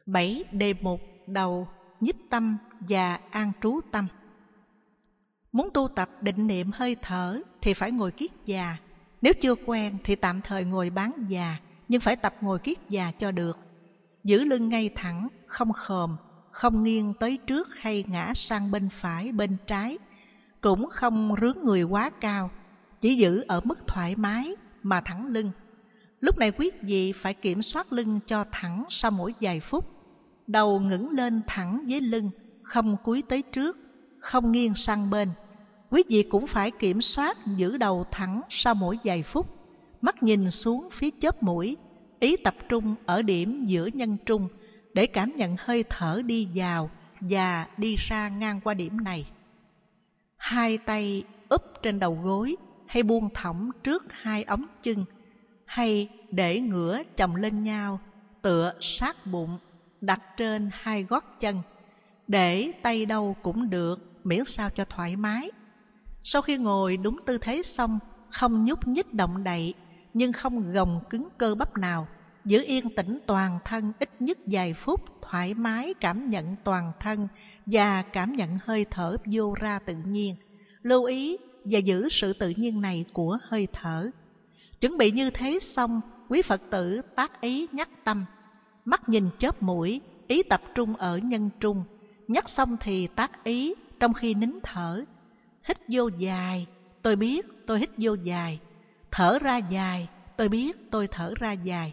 7. Đề mục đầu: nhiếp tâm và an trú tâm. Muốn tu tập định niệm hơi thở thì phải ngồi kiết già. Nếu chưa quen thì tạm thời ngồi bán già, nhưng phải tập ngồi kiết già cho được. Giữ lưng ngay thẳng, không khom, không nghiêng tới trước hay ngã sang bên phải, bên trái. Cũng không rướn người quá cao, chỉ giữ ở mức thoải mái mà thẳng lưng. Lúc này quý vị phải kiểm soát lưng cho thẳng sau mỗi vài phút. Đầu ngẩng lên thẳng với lưng, không cúi tới trước, không nghiêng sang bên. Quý vị cũng phải kiểm soát giữ đầu thẳng sau mỗi vài phút. Mắt nhìn xuống phía chóp mũi, ý tập trung ở điểm giữa nhân trung để cảm nhận hơi thở đi vào và đi ra ngang qua điểm này. Hai tay úp trên đầu gối hay buông thõng trước hai ống chân, hay để ngửa chồng lên nhau, tựa sát bụng, đặt trên hai gót chân. Để tay đâu cũng được, miễn sao cho thoải mái. Sau khi ngồi đúng tư thế xong, không nhúc nhích động đậy, nhưng không gồng cứng cơ bắp nào. Giữ yên tĩnh toàn thân ít nhất vài phút, thoải mái cảm nhận toàn thân và cảm nhận hơi thở vô ra tự nhiên. Lưu ý và giữ sự tự nhiên này của hơi thở. Chuẩn bị như thế xong, quý Phật tử tác ý nhắc tâm. Mắt nhìn chóp mũi, ý tập trung ở nhân trung. Nhắc xong thì tác ý trong khi nín thở. Hít vô dài, tôi biết tôi hít vô dài. Thở ra dài, tôi biết tôi thở ra dài.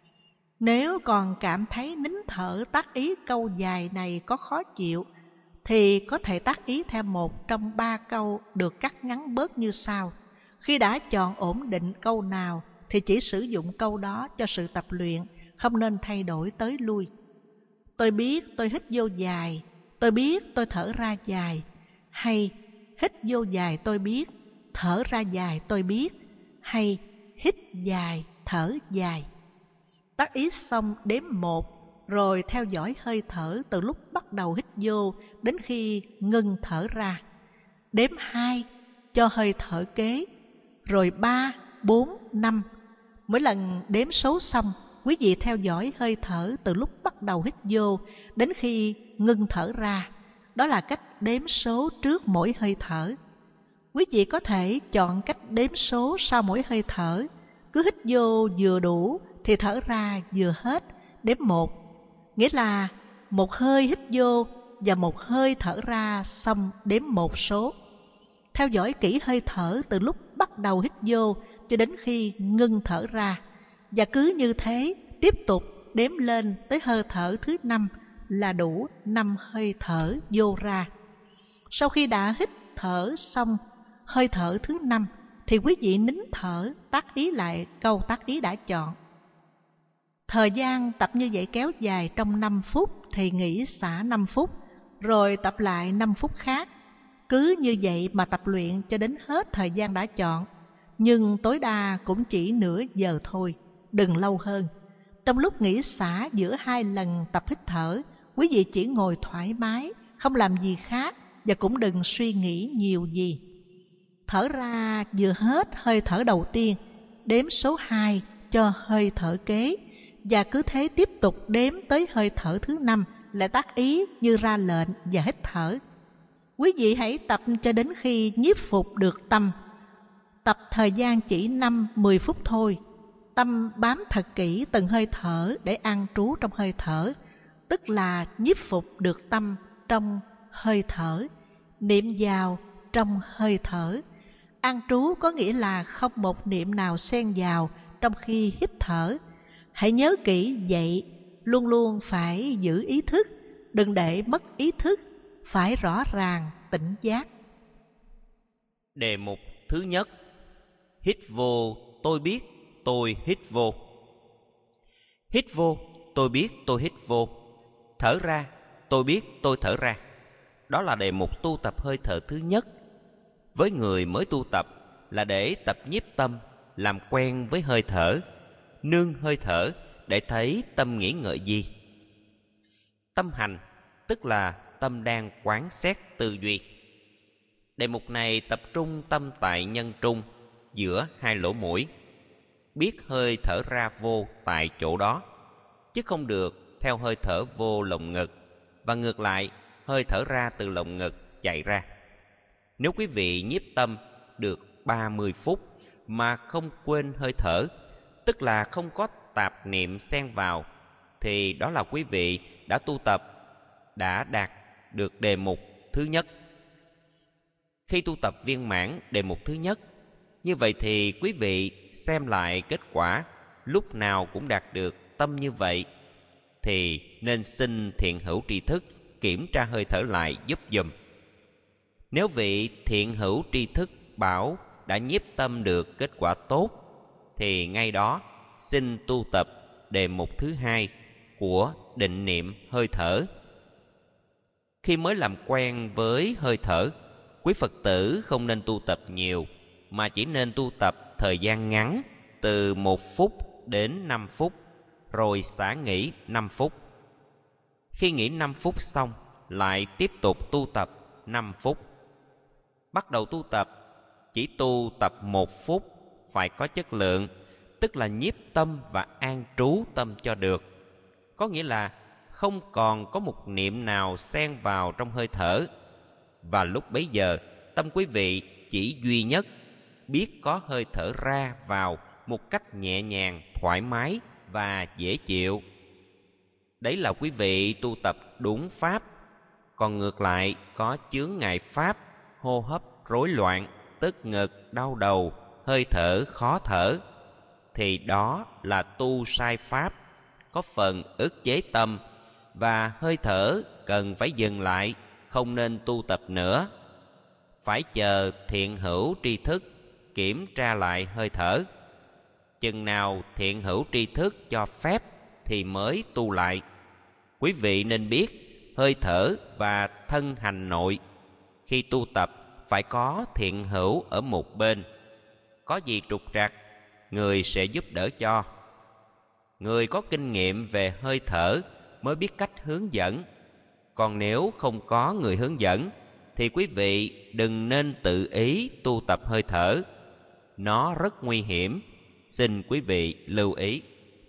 Nếu còn cảm thấy nín thở tác ý câu dài này có khó chịu, thì có thể tác ý theo một trong 3 câu được cắt ngắn bớt như sau. Khi đã chọn ổn định câu nào thì chỉ sử dụng câu đó cho sự tập luyện, không nên thay đổi tới lui. Tôi biết tôi hít vô dài, tôi biết tôi thở ra dài. Hay hít vô dài tôi biết, thở ra dài tôi biết. Hay hít dài, thở dài. Tác ý xong đếm 1, rồi theo dõi hơi thở từ lúc bắt đầu hít vô đến khi ngừng thở ra. Đếm 2 cho hơi thở kế, rồi 3, 4, 5. Mỗi lần đếm số xong, quý vị theo dõi hơi thở từ lúc bắt đầu hít vô đến khi ngừng thở ra. Đó là cách đếm số trước mỗi hơi thở. Quý vị có thể chọn cách đếm số sau mỗi hơi thở. Cứ hít vô vừa đủ thì thở ra vừa hết, đếm 1. Nghĩa là một hơi hít vô và một hơi thở ra xong đếm 1 số. Theo dõi kỹ hơi thở từ lúc bắt đầu hít vô cho đến khi ngưng thở ra. Và cứ như thế tiếp tục đếm lên tới hơi thở thứ 5 là đủ 5 hơi thở vô ra. Sau khi đã hít thở xong hơi thở thứ 5 thì quý vị nín thở, tác ý lại câu tác ý đã chọn. Thời gian tập như vậy kéo dài trong 5 phút thì nghỉ xả 5 phút, rồi tập lại 5 phút khác. Cứ như vậy mà tập luyện cho đến hết thời gian đã chọn, nhưng tối đa cũng chỉ nửa giờ thôi, đừng lâu hơn. Trong lúc nghỉ xả giữa 2 lần tập hít thở, quý vị chỉ ngồi thoải mái, không làm gì khác và cũng đừng suy nghĩ nhiều gì. Thở ra vừa hết hơi thở đầu tiên, đếm số 2 cho hơi thở kế, và cứ thế tiếp tục đếm tới hơi thở thứ 5, lại tác ý như ra lệnh và hít thở. Quý vị hãy tập cho đến khi nhiếp phục được tâm. Tập thời gian chỉ 5-10 phút thôi. Tâm bám thật kỹ từng hơi thở để an trú trong hơi thở, tức là nhiếp phục được tâm trong hơi thở, niệm vào trong hơi thở. An trú có nghĩa là không một niệm nào xen vào trong khi hít thở. Hãy nhớ kỹ vậy, luôn luôn phải giữ ý thức, đừng để mất ý thức, phải rõ ràng, tỉnh giác. Đề mục thứ nhất: hít vô, tôi biết tôi hít vô. Hít vô, tôi biết tôi hít vô. Thở ra, tôi biết tôi thở ra. Đó là đề mục tu tập hơi thở thứ nhất. Với người mới tu tập là để tập nhiếp tâm, làm quen với hơi thở, nương hơi thở để thấy tâm nghĩ ngợi gì. Tâm hành tức là tâm đang quán xét tư duy. Đề mục này tập trung tâm tại nhân trung, giữa 2 lỗ mũi. Biết hơi thở ra vô tại chỗ đó, chứ không được theo hơi thở vô lồng ngực, và ngược lại, hơi thở ra từ lồng ngực chạy ra. Nếu quý vị nhiếp tâm được 30 phút mà không quên hơi thở, tức là không có tạp niệm xen vào, thì đó là quý vị đã tu tập, đã đạt được đề mục thứ nhất. Khi tu tập viên mãn đề mục thứ nhất, như vậy thì quý vị xem lại kết quả lúc nào cũng đạt được tâm như vậy, thì nên xin thiện hữu tri thức kiểm tra hơi thở lại giúp giùm. Nếu vị thiện hữu tri thức bảo đã nhiếp tâm được kết quả tốt, thì ngay đó xin tu tập đề mục thứ hai của định niệm hơi thở. Khi mới làm quen với hơi thở, quý Phật tử không nên tu tập nhiều, mà chỉ nên tu tập thời gian ngắn, từ 1 phút đến 5 phút, rồi xả nghỉ 5 phút. Khi nghỉ 5 phút xong, lại tiếp tục tu tập 5 phút. Bắt đầu tu tập, chỉ tu tập 1 phút, phải có chất lượng, tức là nhiếp tâm và an trú tâm cho được. Có nghĩa là không còn có một niệm nào xen vào trong hơi thở. Và lúc bấy giờ, tâm quý vị chỉ duy nhất biết có hơi thở ra vào một cách nhẹ nhàng, thoải mái và dễ chịu. Đấy là quý vị tu tập đúng pháp. Còn ngược lại, có chướng ngại pháp, hô hấp rối loạn, tức ngực, đau đầu, hơi thở khó thở, thì đó là tu sai pháp, có phần ức chế tâm, và hơi thở cần phải dừng lại, không nên tu tập nữa. Phải chờ thiện hữu tri thức kiểm tra lại hơi thở. Chừng nào thiện hữu tri thức cho phép thì mới tu lại. Quý vị nên biết hơi thở và thân hành nội. Khi tu tập phải có thiện hữu ở một bên. Có gì trục trặc, người sẽ giúp đỡ cho. Người có kinh nghiệm về hơi thở mới biết cách hướng dẫn. Còn nếu không có người hướng dẫn, thì quý vị đừng nên tự ý tu tập hơi thở. Nó rất nguy hiểm. Xin quý vị lưu ý.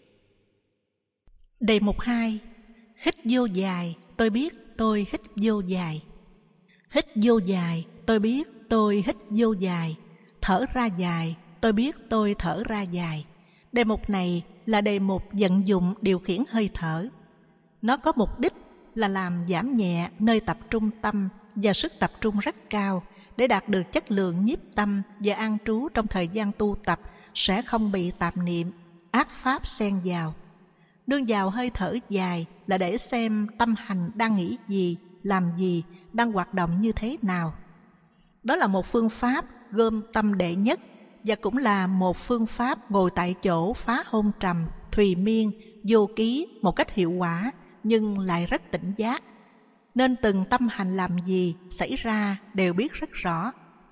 Đề mục 2. Hít vô dài, tôi biết tôi hít vô dài. Hít vô dài, tôi biết tôi hít vô dài. Thở ra dài, tôi biết tôi thở ra dài. Đề mục này là đề mục vận dụng điều khiển hơi thở. Nó có mục đích là làm giảm nhẹ nơi tập trung tâm và sức tập trung rất cao, để đạt được chất lượng nhiếp tâm và an trú trong thời gian tu tập sẽ không bị tạp niệm, ác pháp xen vào. Nương vào hơi thở dài là để xem tâm hành đang nghĩ gì, làm gì, đang hoạt động như thế nào. Đó là một phương pháp gom tâm đệ nhất, và cũng là một phương pháp ngồi tại chỗ phá hôn trầm, thùy miên, vô ký một cách hiệu quả, nhưng lại rất tỉnh giác. Nên từng tâm hành làm gì xảy ra đều biết rất rõ.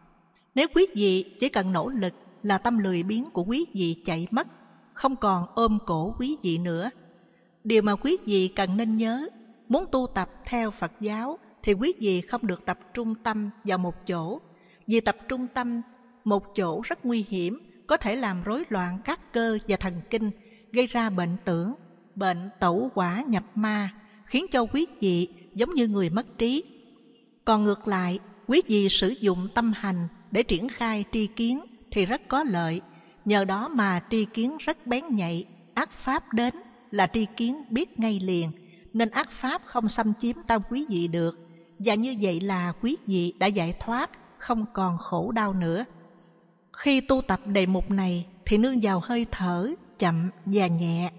Nếu quý vị chỉ cần nỗ lực là tâm lười biếng của quý vị chạy mất, không còn ôm cổ quý vị nữa. Điều mà quý vị cần nên nhớ, muốn tu tập theo Phật giáo thì quý vị không được tập trung tâm vào một chỗ, vì tập trung tâm một chỗ rất nguy hiểm, có thể làm rối loạn các cơ và thần kinh, gây ra bệnh tưởng, bệnh tẩu hỏa nhập ma, khiến cho quý vị giống như người mất trí. Còn ngược lại, quý vị sử dụng tâm hành để triển khai tri kiến thì rất có lợi. Nhờ đó mà tri kiến rất bén nhạy, ác pháp đến là tri kiến biết ngay liền, nên ác pháp không xâm chiếm tâm quý vị được. Và như vậy là quý vị đã giải thoát, không còn khổ đau nữa. Khi tu tập đề mục này thì nương vào hơi thở chậm và nhẹ.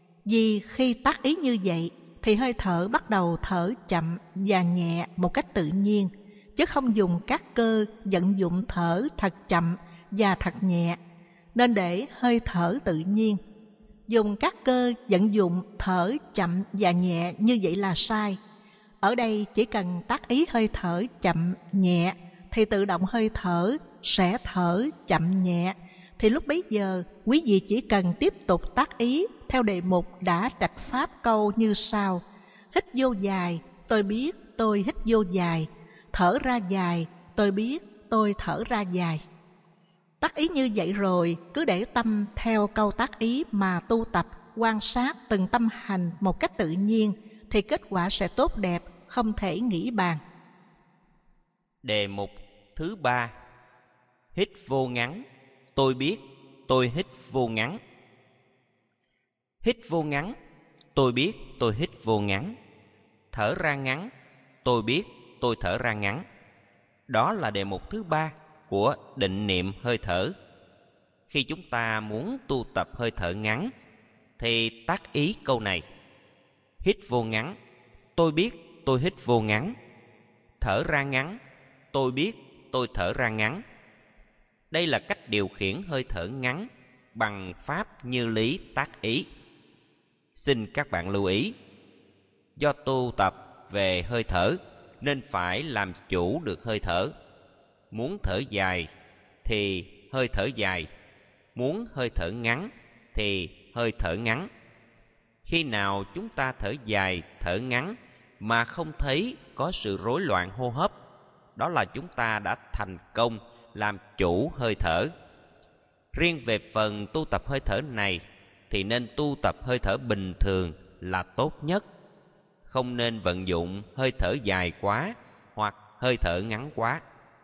Vì khi tác ý như vậy thì hơi thở bắt đầu thở chậm và nhẹ một cách tự nhiên, chứ không dùng các cơ vận dụng thở thật chậm và thật nhẹ. Nên để hơi thở tự nhiên. Dùng các cơ vận dụng thở chậm và nhẹ như vậy là sai. Ở đây chỉ cần tác ý hơi thở chậm nhẹ thì tự động hơi thở sẽ thở chậm nhẹ. Thì lúc bấy giờ quý vị chỉ cần tiếp tục tác ý theo đề mục đã trạch pháp câu như sau: hít vô dài, tôi biết tôi hít vô dài. Thở ra dài, tôi biết tôi thở ra dài. Tác ý như vậy rồi, cứ để tâm theo câu tác ý mà tu tập quan sát từng tâm hành một cách tự nhiên thì kết quả sẽ tốt đẹp, không thể nghĩ bàn. Đề mục thứ 3. Hít vô ngắn, tôi biết, tôi hít vô ngắn. Hít vô ngắn, tôi biết, tôi hít vô ngắn. Thở ra ngắn, tôi biết, tôi thở ra ngắn. Đó là đề mục thứ 3 của định niệm hơi thở. Khi chúng ta muốn tu tập hơi thở ngắn thì tác ý câu này: hít vô ngắn, tôi biết, tôi hít vô ngắn. Thở ra ngắn, tôi biết, tôi thở ra ngắn. Đây là cách điều khiển hơi thở ngắn bằng pháp như lý tác ý. Xin các bạn lưu ý, do tu tập về hơi thở nên phải làm chủ được hơi thở. Muốn thở dài thì hơi thở dài, muốn hơi thở ngắn thì hơi thở ngắn. Khi nào chúng ta thở dài, thở ngắn mà không thấy có sự rối loạn hô hấp, đó là chúng ta đã thành công làm chủ hơi thở. Riêng về phần tu tập hơi thở này thì nên tu tập hơi thở bình thường là tốt nhất. Không nên vận dụng hơi thở dài quá hoặc hơi thở ngắn quá.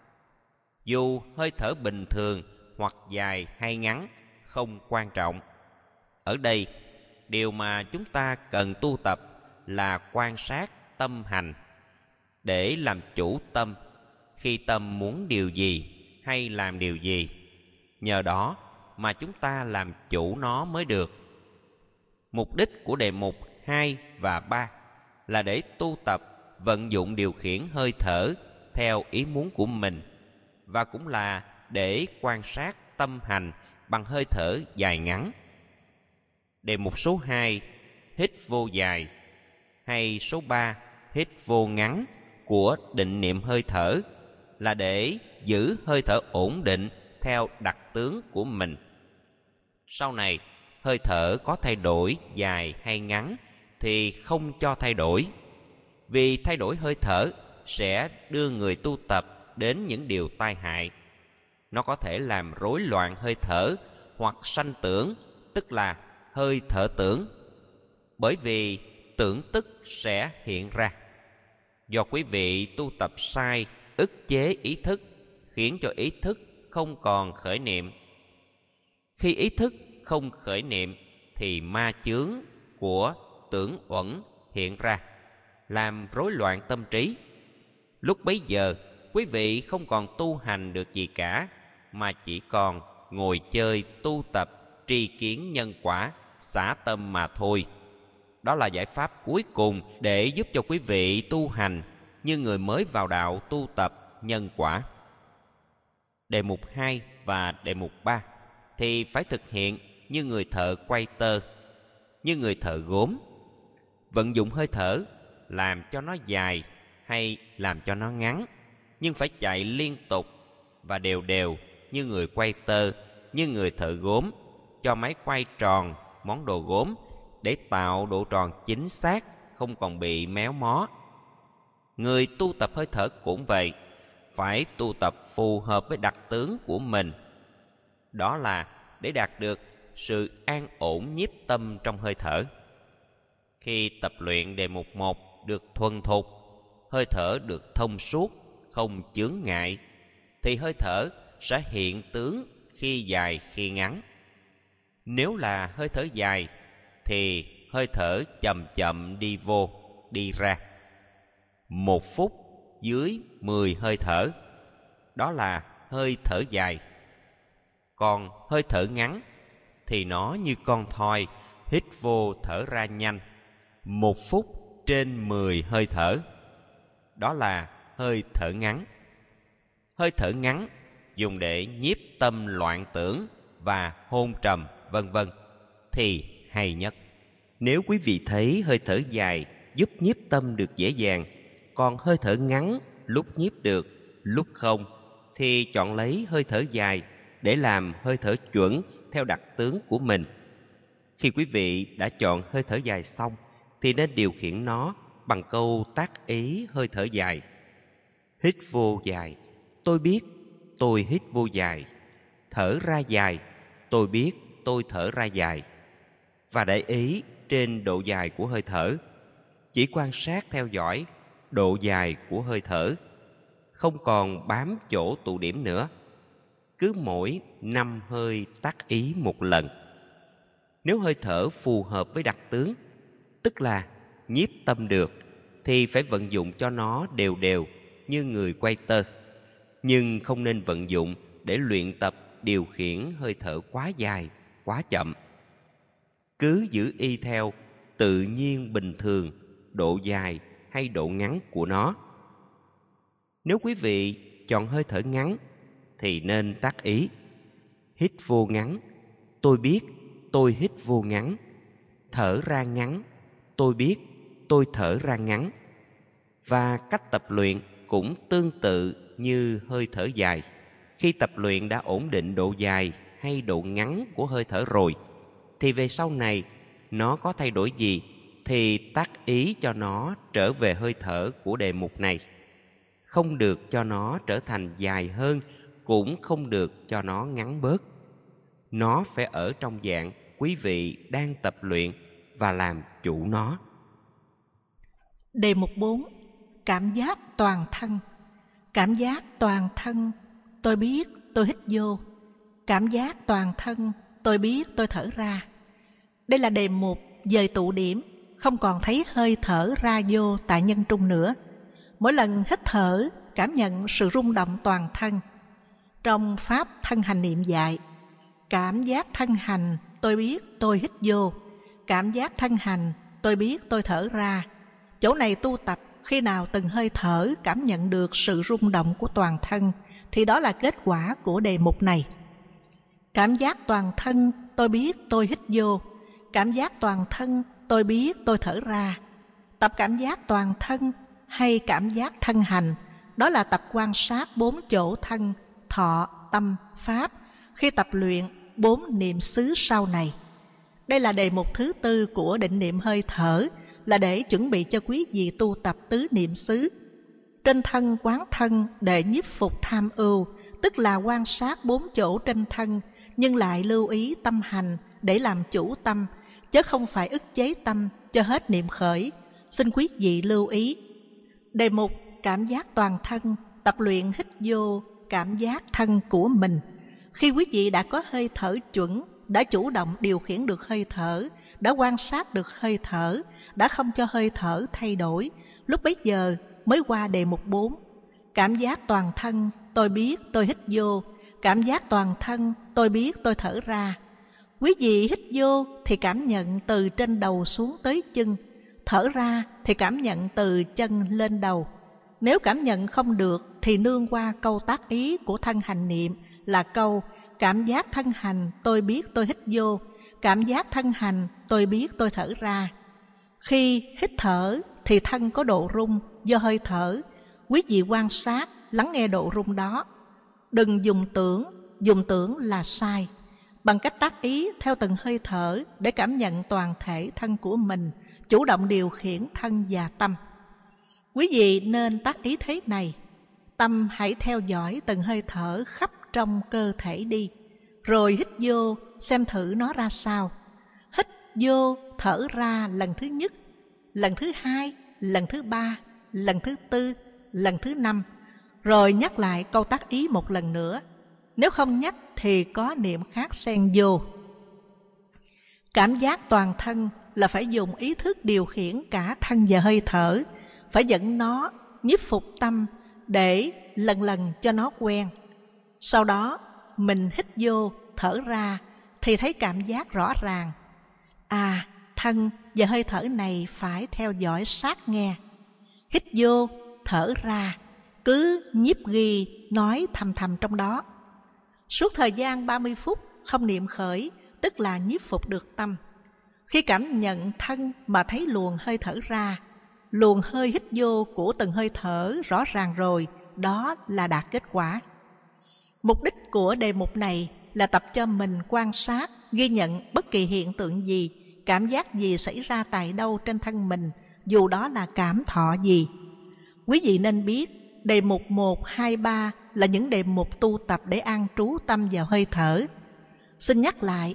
Dù hơi thở bình thường hoặc dài hay ngắn không quan trọng. Ở đây, điều mà chúng ta cần tu tập là quan sát tâm hành để làm chủ tâm khi tâm muốn điều gì hay làm điều gì. Nhờ đó mà chúng ta làm chủ nó mới được. Mục đích của đề mục 2 và 3 là để tu tập vận dụng điều khiển hơi thở theo ý muốn của mình, và cũng là để quan sát tâm hành bằng hơi thở dài ngắn. Đề mục số 2 hít vô dài hay số 3 hít vô ngắn của định niệm hơi thở là để giữ hơi thở ổn định theo đặc tướng của mình. Sau này, hơi thở có thay đổi dài hay ngắn thì không cho thay đổi, vì thay đổi hơi thở sẽ đưa người tu tập đến những điều tai hại. Nó có thể làm rối loạn hơi thở hoặc sanh tưởng, tức là hơi thở tưởng, bởi vì tưởng tức sẽ hiện ra. Do quý vị tu tập sai, ức chế ý thức, khiến cho ý thức không còn khởi niệm. Khi ý thức không khởi niệm thì ma chướng của tưởng uẩn hiện ra, làm rối loạn tâm trí. Lúc bấy giờ, quý vị không còn tu hành được gì cả, mà chỉ còn ngồi chơi tu tập tri kiến nhân quả, xả tâm mà thôi. Đó là giải pháp cuối cùng để giúp cho quý vị tu hành như người mới vào đạo tu tập nhân quả. Đề mục 2 và đề mục 3 thì phải thực hiện như người thợ quay tơ, như người thợ gốm. Vận dụng hơi thở làm cho nó dài hay làm cho nó ngắn, nhưng phải chạy liên tục và đều đều như người quay tơ, như người thợ gốm, cho máy quay tròn món đồ gốm để tạo độ tròn chính xác, không còn bị méo mó. Người tu tập hơi thở cũng vậy, phải tu tập phù hợp với đặc tướng của mình. Đó là để đạt được sự an ổn nhiếp tâm trong hơi thở. Khi tập luyện đề mục 1 được thuần thục, hơi thở được thông suốt, không chướng ngại, thì hơi thở sẽ hiện tướng khi dài khi ngắn. Nếu là hơi thở dài thì hơi thở chậm chậm đi vô, đi ra. 1 phút dưới 10 hơi thở, đó là hơi thở dài. Còn hơi thở ngắn thì nó như con thoi, hít vô thở ra nhanh. 1 phút trên 10 hơi thở, đó là hơi thở ngắn. Hơi thở ngắn dùng để nhiếp tâm loạn tưởng và hôn trầm vân vân thì hay nhất. Nếu quý vị thấy hơi thở dài giúp nhiếp tâm được dễ dàng, còn hơi thở ngắn lúc nhiếp được, lúc không, thì chọn lấy hơi thở dài để làm hơi thở chuẩn theo đặc tướng của mình. Khi quý vị đã chọn hơi thở dài xong thì nên điều khiển nó bằng câu tác ý hơi thở dài. Hít vô dài, tôi biết tôi hít vô dài. Thở ra dài, tôi biết tôi thở ra dài. và để ý trên độ dài của hơi thở. Chỉ quan sát theo dõi độ dài của hơi thở, không còn bám chỗ tụ điểm nữa. Cứ mỗi 5 hơi tác ý một lần. Nếu hơi thở phù hợp với đặc tướng, tức là nhiếp tâm được, thì phải vận dụng cho nó đều đều như người quay tơ. Nhưng không nên vận dụng để luyện tập điều khiển hơi thở quá dài, quá chậm. Cứ giữ y theo tự nhiên bình thường, độ dài hay độ ngắn của nó. Nếu quý vị chọn hơi thở ngắn thì nên tác ý: hít vô ngắn, tôi biết tôi hít vô ngắn. Thở ra ngắn, tôi biết tôi thở ra ngắn. Và cách tập luyện cũng tương tự như hơi thở dài. Khi tập luyện đã ổn định độ dài hay độ ngắn của hơi thở rồi, thì về sau này nó có thay đổi gì thì tác ý cho nó trở về hơi thở của đề mục này. Không được cho nó trở thành dài hơn, cũng không được cho nó ngắn bớt. Nó phải ở trong dạng quý vị đang tập luyện và làm chủ nó. Đề mục 4. Cảm giác toàn thân. Cảm giác toàn thân, tôi biết tôi hít vô. Cảm giác toàn thân, tôi biết tôi thở ra. Đây là đề mục dời tụ điểm, không còn thấy hơi thở ra vô tại nhân trung nữa. Mỗi lần hít thở, cảm nhận sự rung động toàn thân. Trong Pháp thân hành niệm dạy, cảm giác thân hành, tôi biết tôi hít vô. Cảm giác thân hành, tôi biết tôi thở ra. Chỗ này tu tập, khi nào từng hơi thở cảm nhận được sự rung động của toàn thân, thì đó là kết quả của đề mục này. Cảm giác toàn thân, tôi biết tôi hít vô. Cảm giác toàn thân, tôi biết tôi thở ra. Tập cảm giác toàn thân hay cảm giác thân hành, đó là tập quan sát 4 chỗ thân, thọ, tâm, pháp, khi tập luyện 4 niệm xứ sau này. Đây là đề mục thứ 4 của định niệm hơi thở, là để chuẩn bị cho quý vị tu tập tứ niệm xứ. Trên thân quán thân để nhiếp phục tham ưu, tức là quan sát 4 chỗ trên thân, nhưng lại lưu ý tâm hành để làm chủ tâm, chứ không phải ức chế tâm cho hết niệm khởi. Xin quý vị lưu ý. Đề mục cảm giác toàn thân, tập luyện hít vô cảm giác thân của mình. Khi quý vị đã có hơi thở chuẩn, đã chủ động điều khiển được hơi thở, đã quan sát được hơi thở, đã không cho hơi thở thay đổi, lúc bấy giờ mới qua đề mục 4. Cảm giác toàn thân, tôi biết tôi hít vô. Cảm giác toàn thân, tôi biết tôi thở ra. Quý vị hít vô thì cảm nhận từ trên đầu xuống tới chân, thở ra thì cảm nhận từ chân lên đầu. Nếu cảm nhận không được thì nương qua câu tác ý của thân hành niệm là câu cảm giác thân hành, tôi biết tôi hít vô. Cảm giác thân hành, tôi biết tôi thở ra. Khi hít thở thì thân có độ rung do hơi thở. Quý vị quan sát, lắng nghe độ rung đó. Đừng dùng tưởng là sai. Bằng cách tác ý theo từng hơi thở để cảm nhận toàn thể thân của mình, chủ động điều khiển thân và tâm. Quý vị nên tác ý thế này: tâm hãy theo dõi từng hơi thở khắp trong cơ thể đi, rồi hít vô xem thử nó ra sao. Hít vô thở ra lần thứ nhất, lần thứ hai, lần thứ ba, lần thứ tư, lần thứ 5, rồi nhắc lại câu tác ý một lần nữa. Nếu không nhắc thì có niệm khác xen vô. Cảm giác toàn thân là phải dùng ý thức điều khiển cả thân và hơi thở, phải dẫn nó nhiếp phục tâm để lần lần cho nó quen. Sau đó mình hít vô thở ra thì thấy cảm giác rõ ràng. Thân và hơi thở này phải theo dõi sát nghe. Hít vô thở ra, cứ nhiếp ghi nói thầm thầm trong đó. Suốt thời gian 30 phút không niệm khởi, tức là nhiếp phục được tâm. Khi cảm nhận thân mà thấy luồng hơi thở ra, luồng hơi hít vô của từng hơi thở rõ ràng rồi, đó là đạt kết quả. Mục đích của đề mục này là tập cho mình quan sát, ghi nhận bất kỳ hiện tượng gì, cảm giác gì xảy ra tại đâu trên thân mình, dù đó là cảm thọ gì. Quý vị nên biết, đề mục 1, 2, 3 là những đề mục tu tập để an trú tâm vào hơi thở. Xin nhắc lại,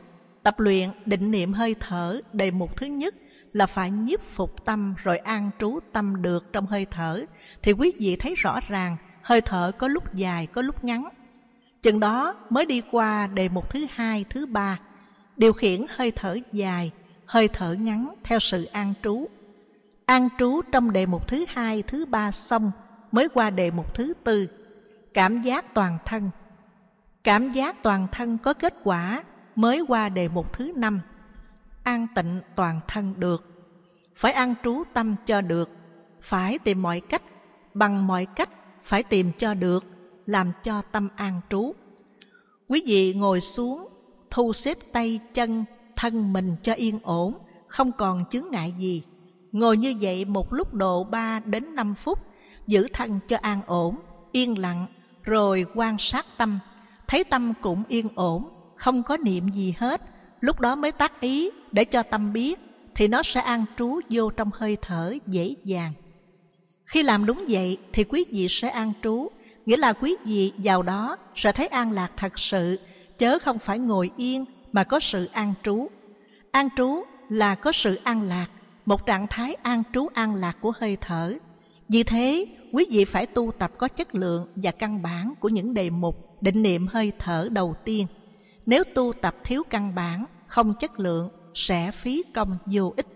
Tập luyện định niệm hơi thở đề mục thứ nhất là phải nhiếp phục tâm rồi an trú tâm được trong hơi thở, thì quý vị thấy rõ ràng hơi thở có lúc dài, có lúc ngắn. Chừng đó mới đi qua đề mục thứ hai, thứ ba, điều khiển hơi thở dài, hơi thở ngắn theo sự an trú. An trú trong đề mục thứ hai, thứ ba xong mới qua đề mục thứ tư, cảm giác toàn thân. Cảm giác toàn thân có kết quả mới qua đề mục thứ năm, an tịnh toàn thân được. Phải an trú tâm cho được, phải tìm mọi cách, bằng mọi cách phải tìm cho được, làm cho tâm an trú. Quý vị ngồi xuống, thu xếp tay chân, thân mình cho yên ổn, không còn chướng ngại gì. Ngồi như vậy một lúc độ 3 đến 5 phút, giữ thân cho an ổn, yên lặng, rồi quan sát tâm. Thấy tâm cũng yên ổn, không có niệm gì hết, lúc đó mới tác ý để cho tâm biết, thì nó sẽ an trú vô trong hơi thở dễ dàng. Khi làm đúng vậy thì quý vị sẽ an trú, nghĩa là quý vị vào đó sẽ thấy an lạc thật sự, chớ không phải ngồi yên mà có sự an trú. An trú là có sự an lạc, một trạng thái an trú an lạc của hơi thở. Vì thế, quý vị phải tu tập có chất lượng và căn bản của những đề mục định niệm hơi thở đầu tiên. Nếu tu tập thiếu căn bản, không chất lượng, sẽ phí công vô ích.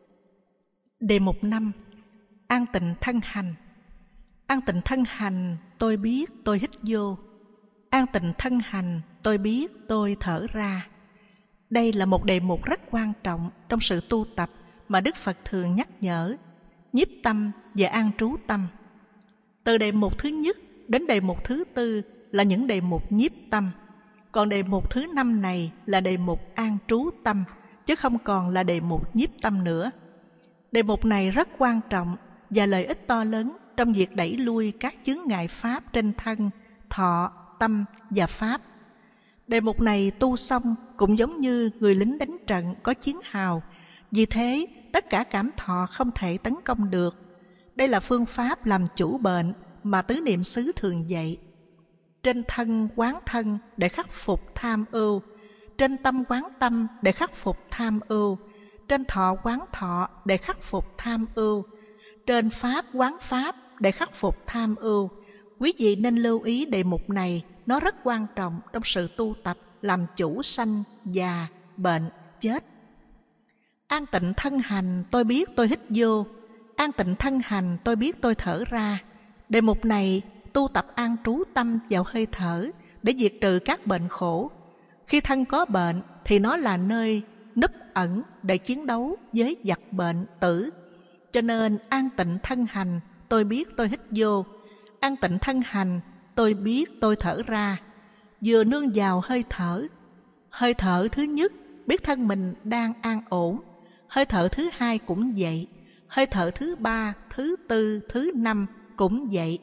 Đề mục 5. An tịnh thân hành. An tịnh thân hành, tôi biết tôi hít vô. An tịnh thân hành, tôi biết tôi thở ra. Đây là một đề mục rất quan trọng trong sự tu tập mà Đức Phật thường nhắc nhở, nhiếp tâm và an trú tâm. Từ đề mục thứ nhất đến đề mục thứ tư là những đề mục nhiếp tâm, còn đề mục thứ 5 này là đề mục an trú tâm, chứ không còn là đề mục nhiếp tâm nữa. Đề mục này rất quan trọng và lợi ích to lớn trong việc đẩy lui các chướng ngại pháp trên thân, thọ, tâm và pháp. Đề mục này tu xong cũng giống như người lính đánh trận có chiến hào, vì thế tất cả cảm thọ không thể tấn công được. Đây là phương pháp làm chủ bệnh mà tứ niệm xứ thường dạy. Trên thân quán thân để khắc phục tham ưu, trên tâm quán tâm để khắc phục tham ưu, trên thọ quán thọ để khắc phục tham ưu, trên pháp quán pháp để khắc phục tham ưu. Quý vị nên lưu ý đề mục này, nó rất quan trọng trong sự tu tập làm chủ sanh, già, bệnh, chết. An tịnh thân hành, tôi biết tôi hít vô. An tịnh thân hành, tôi biết tôi thở ra. Đề mục này tu tập an trú tâm vào hơi thở để diệt trừ các bệnh khổ. Khi thân có bệnh thì nó là nơi núp ẩn để chiến đấu với giặc bệnh tử. Cho nên an tịnh thân hành, tôi biết tôi hít vô. An tịnh thân hành, tôi biết tôi thở ra. Vừa nương vào hơi thở. Hơi thở thứ nhất biết thân mình đang an ổn. Hơi thở thứ hai cũng vậy. Hơi thở thứ ba, thứ tư, thứ năm cũng vậy.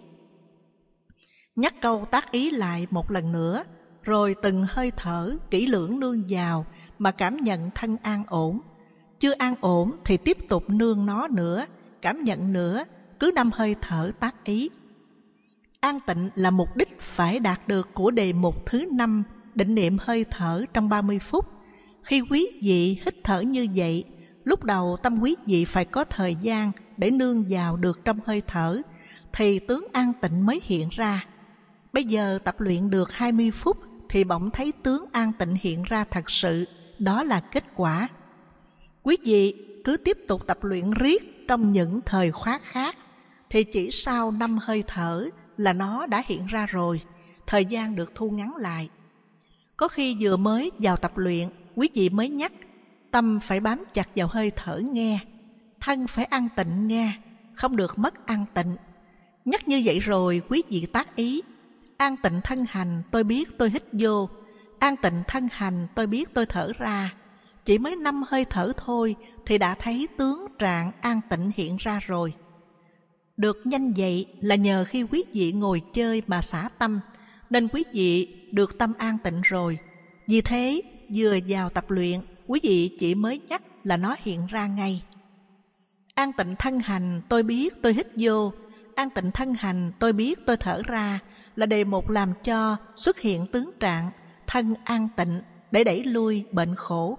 Nhắc câu tác ý lại một lần nữa, rồi từng hơi thở kỹ lưỡng nương vào mà cảm nhận thân an ổn. Chưa an ổn thì tiếp tục nương nó nữa, cảm nhận nữa, cứ 5 hơi thở tác ý. An tịnh là mục đích phải đạt được của đề mục thứ 5, định niệm hơi thở trong 30 phút. Khi quý vị hít thở như vậy, lúc đầu tâm quý vị phải có thời gian để nương vào được trong hơi thở, thì tướng an tịnh mới hiện ra. Bây giờ tập luyện được 20 phút thì bỗng thấy tướng an tịnh hiện ra thật sự, đó là kết quả. Quý vị cứ tiếp tục tập luyện riết trong những thời khóa khác, thì chỉ sau 5 hơi thở là nó đã hiện ra rồi, thời gian được thu ngắn lại. Có khi vừa mới vào tập luyện, quý vị mới nhắc, tâm phải bám chặt vào hơi thở nghe, thân phải an tịnh nghe, không được mất an tịnh. Nhắc như vậy rồi quý vị tác ý, an tịnh thân hành, tôi biết tôi hít vô. An tịnh thân hành, tôi biết tôi thở ra. Chỉ mới 5 hơi thở thôi thì đã thấy tướng trạng an tịnh hiện ra rồi. Được nhanh vậy là nhờ khi quý vị ngồi chơi mà xả tâm, nên quý vị được tâm an tịnh rồi. Vì thế, vừa vào tập luyện, quý vị chỉ mới nhắc là nó hiện ra ngay. An tịnh thân hành, tôi biết tôi hít vô. An tịnh thân hành, tôi biết tôi thở ra là đề mục làm cho xuất hiện tướng trạng thân an tịnh, để đẩy lui bệnh khổ.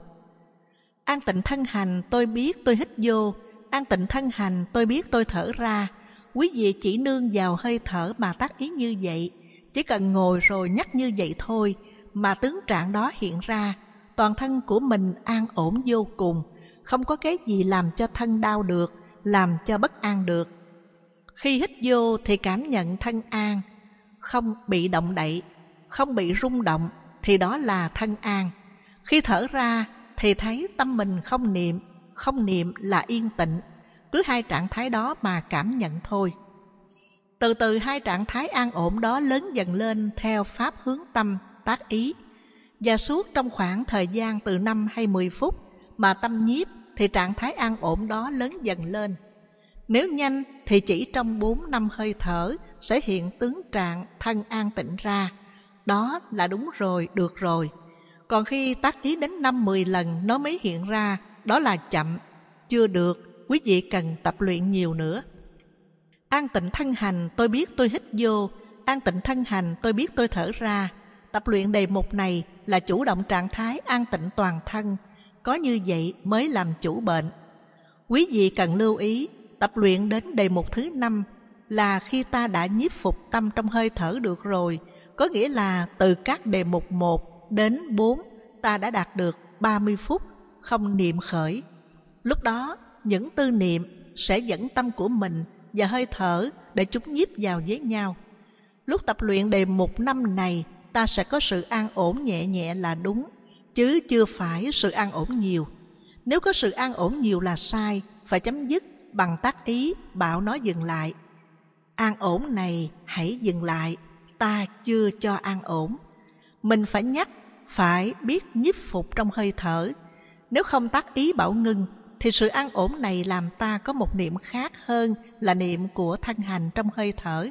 An tịnh thân hành, tôi biết tôi hít vô. An tịnh thân hành, tôi biết tôi thở ra. Quý vị chỉ nương vào hơi thở mà tác ý như vậy. Chỉ cần ngồi rồi nhắc như vậy thôi, mà tướng trạng đó hiện ra. Toàn thân của mình an ổn vô cùng, không có cái gì làm cho thân đau được, làm cho bất an được. Khi hít vô thì cảm nhận thân an, không bị động đậy, không bị rung động, thì đó là thân an. Khi thở ra thì thấy tâm mình không niệm là yên tịnh. Cứ hai trạng thái đó mà cảm nhận thôi. Từ từ hai trạng thái an ổn đó lớn dần lên theo pháp hướng tâm, tác ý. Và suốt trong khoảng thời gian từ 5 hay 10 phút mà tâm nhiếp thì trạng thái an ổn đó lớn dần lên. Nếu nhanh thì chỉ trong 4-5 hơi thở sẽ hiện tướng trạng thân an tịnh ra. Đó là đúng rồi, được rồi. Còn khi tác ý đến 5-10 lần nó mới hiện ra, đó là chậm, chưa được, quý vị cần tập luyện nhiều nữa. An tịnh thân hành, tôi biết tôi hít vô. An tịnh thân hành, tôi biết tôi thở ra. Tập luyện đề mục này là chủ động trạng thái an tịnh toàn thân. Có như vậy mới làm chủ bệnh. Quý vị cần lưu ý, tập luyện đến đề mục thứ 5 là khi ta đã nhiếp phục tâm trong hơi thở được rồi. Có nghĩa là từ các đề mục 1 đến 4 ta đã đạt được 30 phút không niệm khởi. Lúc đó những tư niệm sẽ dẫn tâm của mình và hơi thở để chúng nhiếp vào với nhau. Lúc tập luyện đề mục 5 này, ta sẽ có sự an ổn nhẹ nhẹ là đúng, chứ chưa phải sự an ổn nhiều. Nếu có sự an ổn nhiều là sai, phải chấm dứt bằng tác ý bảo nó dừng lại. An ổn này hãy dừng lại, ta chưa cho an ổn. Mình phải nhắc, phải biết nhiếp phục trong hơi thở. Nếu không tác ý bảo ngưng, thì sự an ổn này làm ta có một niệm khác hơn là niệm của thân hành trong hơi thở.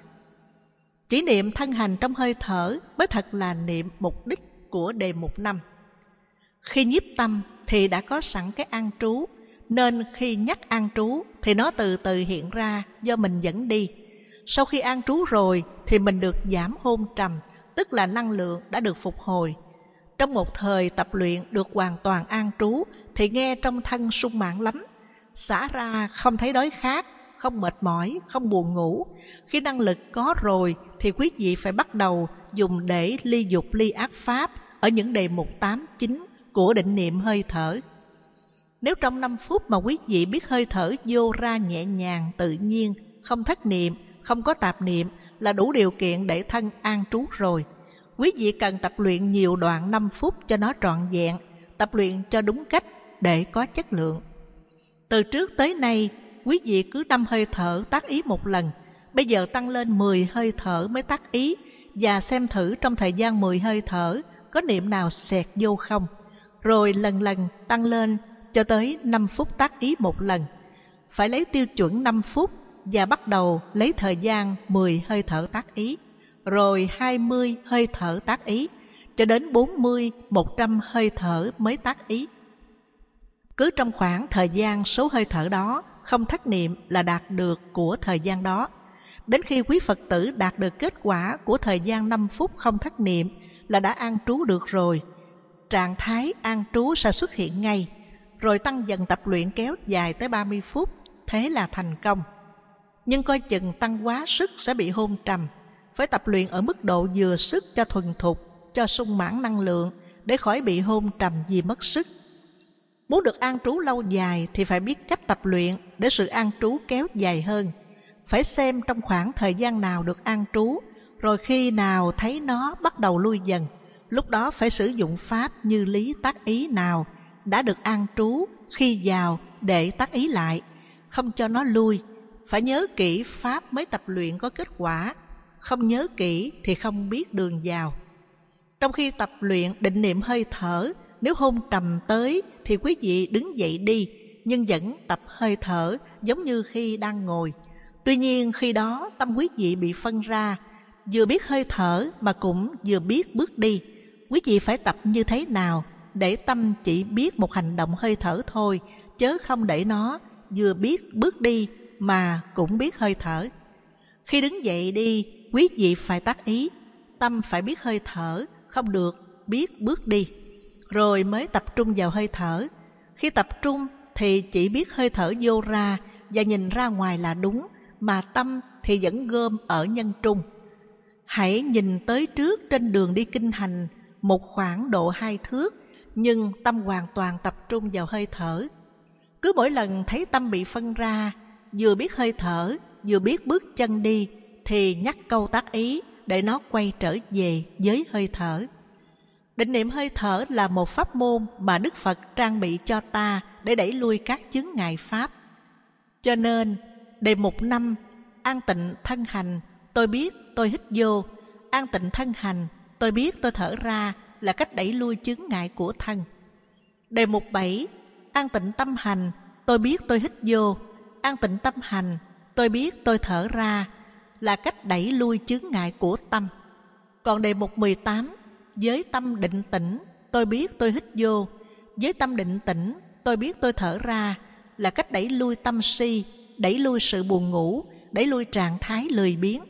Chỉ niệm thân hành trong hơi thở mới thật là niệm mục đích của đề mục 5. Khi nhiếp tâm thì đã có sẵn cái an trú, nên khi nhắc an trú thì nó từ từ hiện ra do mình dẫn đi. Sau khi an trú rồi thì mình được giảm hôn trầm, tức là năng lượng đã được phục hồi. Trong một thời tập luyện được hoàn toàn an trú thì nghe trong thân sung mãn lắm. Xả ra không thấy đói khát, không mệt mỏi, không buồn ngủ. Khi năng lực có rồi thì quý vị phải bắt đầu dùng để ly dục ly ác pháp ở những đề mục 8, 9 của định niệm hơi thở. Nếu trong 5 phút mà quý vị biết hơi thở vô ra nhẹ nhàng, tự nhiên, không thất niệm, không có tạp niệm là đủ điều kiện để thân an trú rồi. Quý vị cần tập luyện nhiều đoạn 5 phút cho nó trọn vẹn, tập luyện cho đúng cách để có chất lượng. Từ trước tới nay, quý vị cứ 5 hơi thở tác ý một lần, bây giờ tăng lên 10 hơi thở mới tác ý, và xem thử trong thời gian 10 hơi thở có niệm nào xẹt vô không. Rồi lần lần tăng lên cho tới 5 phút tác ý một lần. Phải lấy tiêu chuẩn 5 phút và bắt đầu lấy thời gian 10 hơi thở tác ý, rồi 20 hơi thở tác ý, cho đến 40, 100 hơi thở mới tác ý. Cứ trong khoảng thời gian số hơi thở đó, không thất niệm là đạt được của thời gian đó. Đến khi quý Phật tử đạt được kết quả của thời gian 5 phút không thất niệm là đã an trú được rồi. Trạng thái an trú sẽ xuất hiện ngay, rồi tăng dần tập luyện kéo dài tới 30 phút, thế là thành công. Nhưng coi chừng tăng quá sức sẽ bị hôn trầm. Phải tập luyện ở mức độ vừa sức cho thuần thục, cho sung mãn năng lượng, để khỏi bị hôn trầm vì mất sức. Muốn được an trú lâu dài thì phải biết cách tập luyện để sự an trú kéo dài hơn. Phải xem trong khoảng thời gian nào được an trú, rồi khi nào thấy nó bắt đầu lui dần. Lúc đó phải sử dụng pháp như lý tác ý nào đã được an trú khi vào để tác ý lại, không cho nó lui. Phải nhớ kỹ pháp mới tập luyện có kết quả, không nhớ kỹ thì không biết đường vào. Trong khi tập luyện định niệm hơi thở, nếu hôn trầm tới thì quý vị đứng dậy đi, nhưng vẫn tập hơi thở giống như khi đang ngồi. Tuy nhiên khi đó tâm quý vị bị phân ra, vừa biết hơi thở mà cũng vừa biết bước đi. Quý vị phải tập như thế nào để tâm chỉ biết một hành động hơi thở thôi, chớ không để nó vừa biết bước đi mà cũng biết hơi thở. Khi đứng dậy đi, quý vị phải tác ý, tâm phải biết hơi thở, không được biết bước đi. rồi mới tập trung vào hơi thở. Khi tập trung thì chỉ biết hơi thở vô ra và nhìn ra ngoài là đúng, mà tâm thì vẫn gom ở nhân trung. Hãy nhìn tới trước trên đường đi kinh hành một khoảng độ 2 thước, nhưng tâm hoàn toàn tập trung vào hơi thở. Cứ mỗi lần thấy tâm bị phân ra, vừa biết hơi thở, vừa biết bước chân đi, thì nhắc câu tác ý để nó quay trở về với hơi thở. Định niệm hơi thở là một pháp môn mà Đức Phật trang bị cho ta để đẩy lui các chướng ngại pháp. Cho nên, đề mục 5, an tịnh thân hành, tôi biết tôi hít vô, an tịnh thân hành, tôi biết tôi thở ra là cách đẩy lui chướng ngại của thân. Đề mục 7, an tịnh tâm hành, tôi biết tôi hít vô, an tịnh tâm hành, tôi biết tôi thở ra là cách đẩy lui chướng ngại của tâm. Còn đề mục 18, với tâm định tĩnh, tôi biết tôi hít vô, với tâm định tĩnh, tôi biết tôi thở ra là cách đẩy lui tâm si, đẩy lui sự buồn ngủ, đẩy lui trạng thái lười biếng.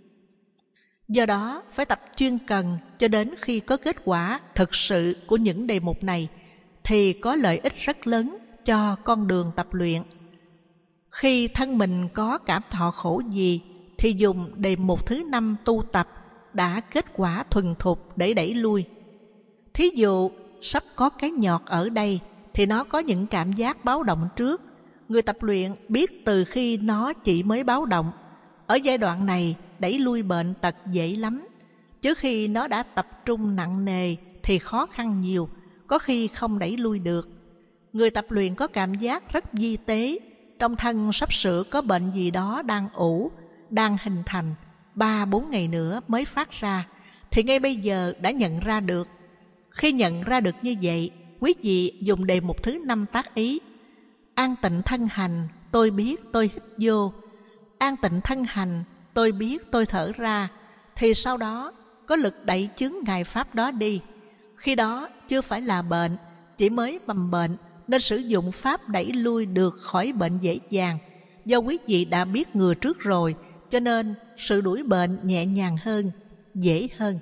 Do đó, phải tập chuyên cần cho đến khi có kết quả thực sự của những đề mục này thì có lợi ích rất lớn cho con đường tập luyện. Khi thân mình có cảm thọ khổ gì thì dùng đề mục thứ 5 tu tập đã kết quả thuần thục để đẩy lui. Thí dụ, sắp có cái nhọt ở đây thì nó có những cảm giác báo động trước. Người tập luyện biết từ khi nó chỉ mới báo động. Ở giai đoạn này, đẩy lui bệnh tật dễ lắm. Chứ khi nó đã tập trung nặng nề thì khó khăn nhiều, có khi không đẩy lui được. Người tập luyện có cảm giác rất vi tế, trong thân sắp sửa có bệnh gì đó đang ủ, đang hình thành, 3-4 ngày nữa mới phát ra, thì ngay bây giờ đã nhận ra được. Khi nhận ra được như vậy, quý vị dùng đề mục thứ 5 tác ý. An tịnh thân hành, tôi biết tôi hít vô. An tịnh thân hành, tôi biết tôi thở ra. Thì sau đó có lực đẩy chướng ngại pháp đó đi. Khi đó chưa phải là bệnh, chỉ mới mầm bệnh, nên sử dụng pháp đẩy lui được khỏi bệnh dễ dàng. Do quý vị đã biết ngừa trước rồi, cho nên sự đuổi bệnh nhẹ nhàng hơn, dễ hơn.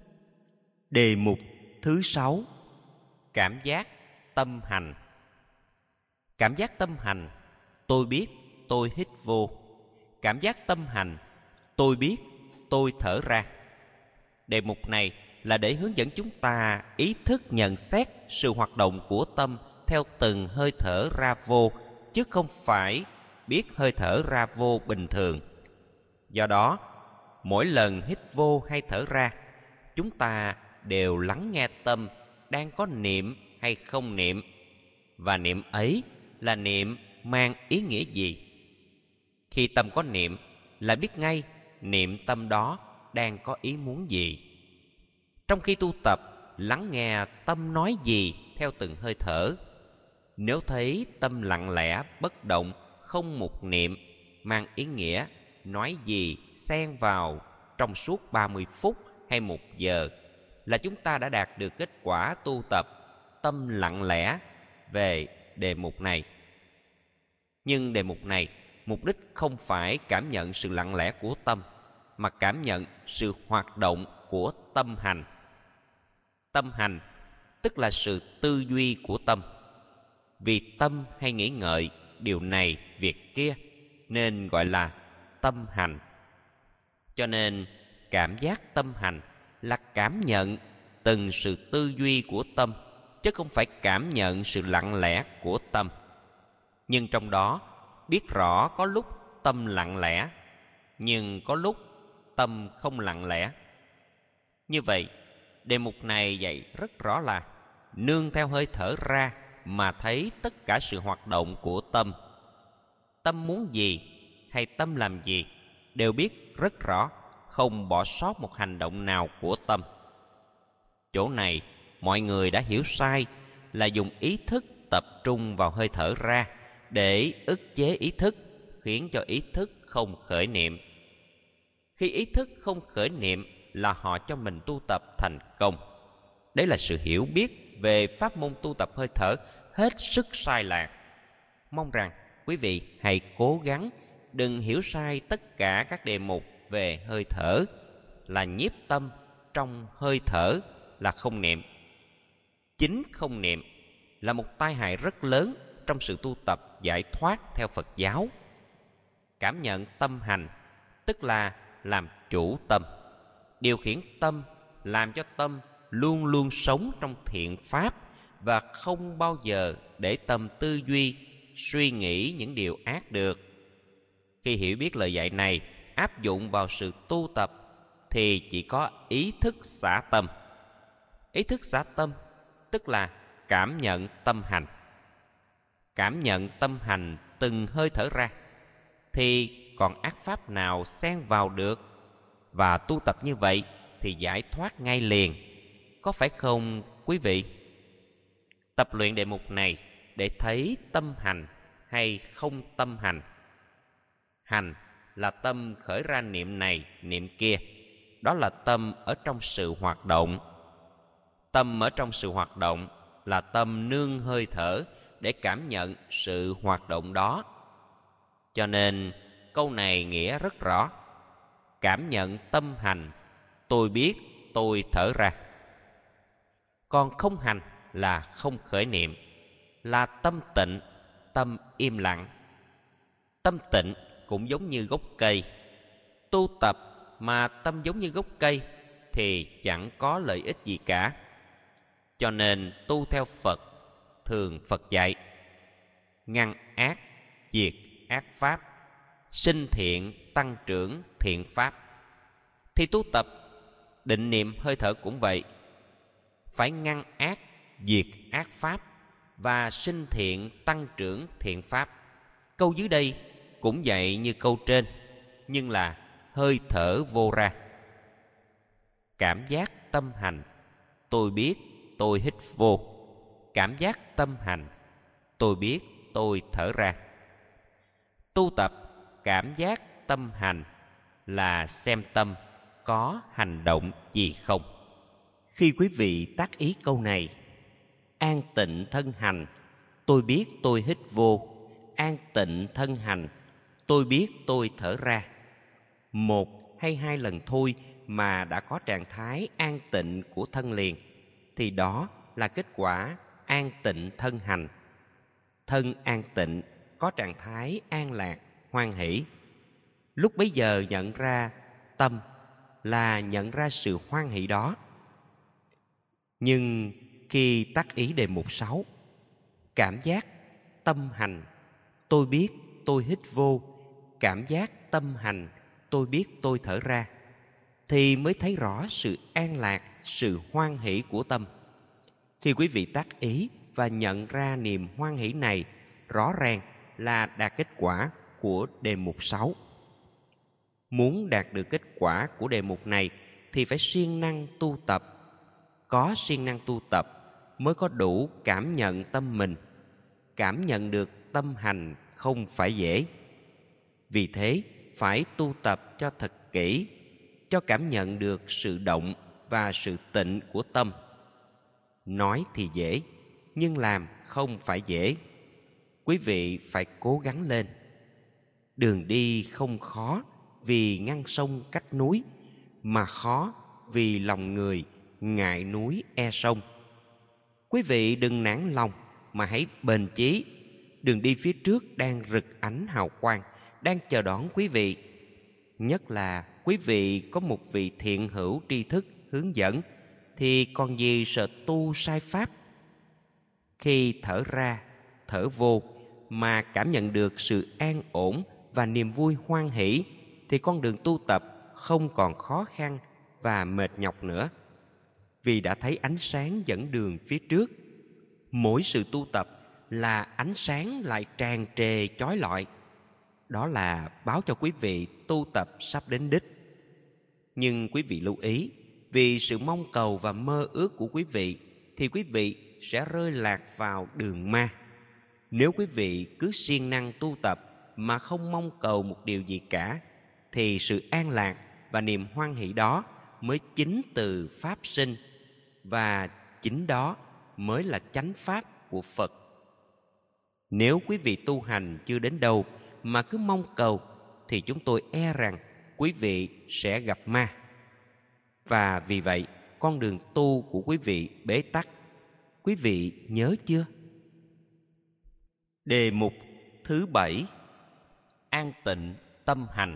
Đề mục thứ 6, cảm giác tâm hành. Cảm giác tâm hành, tôi biết tôi hít vô. Cảm giác tâm hành, tôi biết tôi thở ra. Đề mục này là để hướng dẫn chúng ta ý thức nhận xét sự hoạt động của tâm theo từng hơi thở ra vô, chứ không phải biết hơi thở ra vô bình thường. Do đó, mỗi lần hít vô hay thở ra, chúng ta đều lắng nghe tâm đang có niệm hay không niệm, và niệm ấy là niệm mang ý nghĩa gì. Khi tâm có niệm là biết ngay niệm tâm đó đang có ý muốn gì. Trong khi tu tập, lắng nghe tâm nói gì theo từng hơi thở. Nếu thấy tâm lặng lẽ, bất động, không một niệm, mang ý nghĩa nói gì xen vào trong suốt 30 phút hay 1 giờ, là chúng ta đã đạt được kết quả tu tập tâm lặng lẽ về đề mục này. Nhưng đề mục này, mục đích không phải cảm nhận sự lặng lẽ của tâm, mà cảm nhận sự hoạt động của tâm hành. Tâm hành tức là sự tư duy của tâm. Vì tâm hay nghĩ ngợi điều này, việc kia, nên gọi là tâm hành. Cho nên, cảm giác tâm hành là cảm nhận từng sự tư duy của tâm, chứ không phải cảm nhận sự lặng lẽ của tâm. Nhưng trong đó, biết rõ có lúc tâm lặng lẽ, nhưng có lúc tâm không lặng lẽ. Như vậy, đề mục này dạy rất rõ là nương theo hơi thở ra mà thấy tất cả sự hoạt động của tâm. Tâm muốn gì hay tâm làm gì đều biết rất rõ, không bỏ sót một hành động nào của tâm. Chỗ này, mọi người đã hiểu sai là dùng ý thức tập trung vào hơi thở ra để ức chế ý thức, khiến cho ý thức không khởi niệm. Khi ý thức không khởi niệm là họ cho mình tu tập thành công. Đấy là sự hiểu biết về pháp môn tu tập hơi thở hết sức sai lạc. Mong rằng quý vị hãy cố gắng đừng hiểu sai tất cả các đề mục về hơi thở, là nhiếp tâm trong hơi thở là không niệm. Chính không niệm là một tai hại rất lớn trong sự tu tập giải thoát theo Phật giáo. Cảm nhận tâm hành tức là làm chủ tâm, điều khiển tâm, làm cho tâm luôn luôn sống trong thiện pháp và không bao giờ để tâm tư duy, suy nghĩ những điều ác được. Khi hiểu biết lời dạy này áp dụng vào sự tu tập thì chỉ có ý thức xả tâm. Ý thức xả tâm tức là cảm nhận tâm hành. Cảm nhận tâm hành từng hơi thở ra thì còn ác pháp nào xen vào được, và tu tập như vậy thì giải thoát ngay liền, có phải không quý vị? Tập luyện đề mục này để thấy tâm hành hay không tâm hành. Hành là tâm khởi ra niệm này niệm kia, đó là tâm ở trong sự hoạt động. Tâm ở trong sự hoạt động là tâm nương hơi thở để cảm nhận sự hoạt động đó. Cho nên câu này nghĩa rất rõ: cảm nhận tâm hành, tôi biết tôi thở ra. Còn không hành là không khởi niệm, là tâm tịnh, tâm im lặng. Tâm tịnh cũng giống như gốc cây. Tu tập mà tâm giống như gốc cây thì chẳng có lợi ích gì cả. Cho nên tu theo Phật, thường Phật dạy ngăn ác, diệt ác pháp, sinh thiện, tăng trưởng thiện pháp. Thì tu tập định niệm hơi thở cũng vậy, phải ngăn ác, diệt ác pháp và sinh thiện, tăng trưởng thiện pháp. Câu dưới đây cũng dạy như câu trên, nhưng là hơi thở vô ra. Cảm giác tâm hành, tôi biết tôi hít vô. Cảm giác tâm hành, tôi biết tôi thở ra. Tu tập cảm giác tâm hành là xem tâm có hành động gì không. Khi quý vị tác ý câu này: an tịnh thân hành, tôi biết tôi hít vô. An tịnh thân hành, tôi biết tôi thở ra. Một hay hai lần thôi mà đã có trạng thái an tịnh của thân liền, thì đó là kết quả an tịnh thân hành. Thân an tịnh có trạng thái an lạc, hoan hỷ. Lúc bấy giờ nhận ra tâm là nhận ra sự hoan hỷ đó. Nhưng khi tác ý đề mục 6, cảm giác tâm hành, tôi biết tôi hít vô. Cảm giác tâm hành, tôi biết tôi thở ra, thì mới thấy rõ sự an lạc, sự hoan hỷ của tâm. Khi quý vị tác ý và nhận ra niềm hoan hỷ này, rõ ràng là đạt kết quả của đề mục 6. Muốn đạt được kết quả của đề mục này thì phải siêng năng tu tập. Có siêng năng tu tập mới có đủ cảm nhận tâm mình. Cảm nhận được tâm hành không phải dễ. Vì thế phải tu tập cho thật kỹ, cho cảm nhận được sự động và sự tịnh của tâm. Nói thì dễ, nhưng làm không phải dễ. Quý vị phải cố gắng lên. Đường đi không khó vì ngăn sông cách núi, mà khó vì lòng người ngại núi e sông. Quý vị đừng nản lòng mà hãy bền chí. Đường đi phía trước đang rực ánh hào quang, đang chờ đón quý vị. Nhất là quý vị có một vị thiện hữu tri thức hướng dẫn, thì còn gì sợ tu sai pháp. Khi thở ra, thở vô mà cảm nhận được sự an ổn và niềm vui hoan hỷ, thì con đường tu tập không còn khó khăn và mệt nhọc nữa, vì đã thấy ánh sáng dẫn đường phía trước. Mỗi sự tu tập là ánh sáng lại tràn trề chói lọi. Đó là báo cho quý vị tu tập sắp đến đích. Nhưng quý vị lưu ý, vì sự mong cầu và mơ ước của quý vị thì quý vị sẽ rơi lạc vào đường ma. Nếu quý vị cứ siêng năng tu tập mà không mong cầu một điều gì cả, thì sự an lạc và niềm hoan hỷ đó mới chính từ pháp sinh, và chính đó mới là chánh pháp của Phật. Nếu quý vị tu hành chưa đến đâu mà cứ mong cầu, thì chúng tôi e rằng quý vị sẽ gặp ma. Và vì vậy, con đường tu của quý vị bế tắc. Quý vị nhớ chưa? Đề mục thứ 7: an tịnh tâm hành.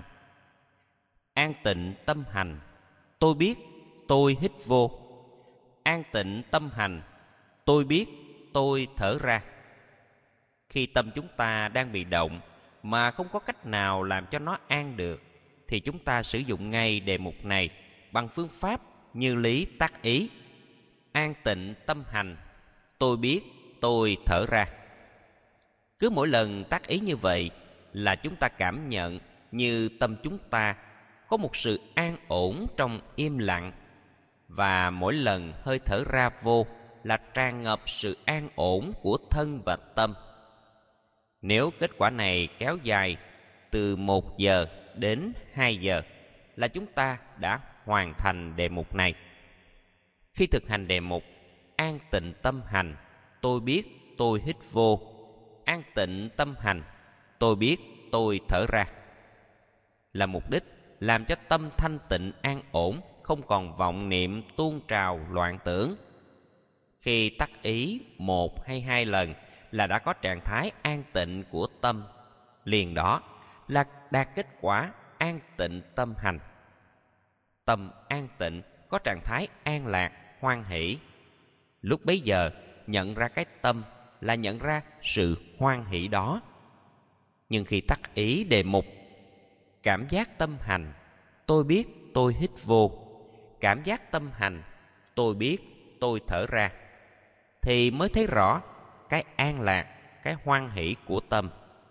An tịnh tâm hành, tôi biết tôi hít vô. An tịnh tâm hành, tôi biết tôi thở ra. Khi tâm chúng ta đang bị động mà không có cách nào làm cho nó an được, thì chúng ta sử dụng ngay đề mục này bằng phương pháp như lý tác ý. An tịnh tâm hành, tôi biết tôi thở ra. Cứ mỗi lần tác ý như vậy là chúng ta cảm nhận như tâm chúng ta có một sự an ổn trong im lặng, và mỗi lần hơi thở ra vô là tràn ngập sự an ổn của thân và tâm. Nếu kết quả này kéo dài từ 1 giờ đến 2 giờ là chúng ta đã hoàn thành đề mục này. Khi thực hành đề mục an tịnh tâm hành, tôi biết tôi hít vô. An tịnh tâm hành, tôi biết tôi thở ra, là mục đích làm cho tâm thanh tịnh an ổn, không còn vọng niệm tuôn trào loạn tưởng. Khi tác ý 1 hay 2 lần là đã có trạng thái an tịnh của tâm, liền đó là đạt kết quả an tịnh tâm hành. Tâm an tịnh có trạng thái an lạc, hoan hỷ. Lúc bấy giờ nhận ra cái tâm là nhận ra sự hoan hỷ đó. Nhưng khi tác ý đề mục cảm giác tâm hành, tôi biết tôi hít vô. Cảm giác tâm hành, tôi biết tôi thở ra, thì mới thấy rõ cái an lạc, cái hoan hỷ của tâm.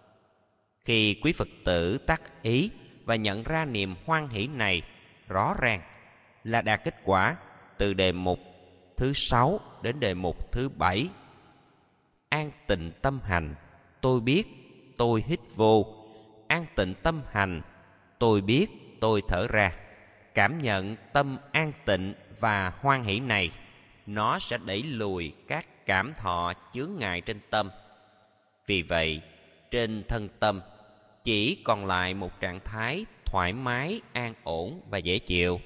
Khi quý Phật tử tác ý và nhận ra niềm hoan hỷ này rõ ràng là đạt kết quả từ đề mục thứ 6 đến đề mục thứ 7. An tịnh tâm hành, tôi biết tôi hít vô. An tịnh tâm hành, tôi biết tôi thở ra. Cảm nhận tâm an tịnh và hoan hỷ này, nó sẽ đẩy lùi các cảm thọ chướng ngại trên tâm. Vì vậy, trên thân tâm chỉ còn lại một trạng thái thoải mái, an ổn và dễ chịu.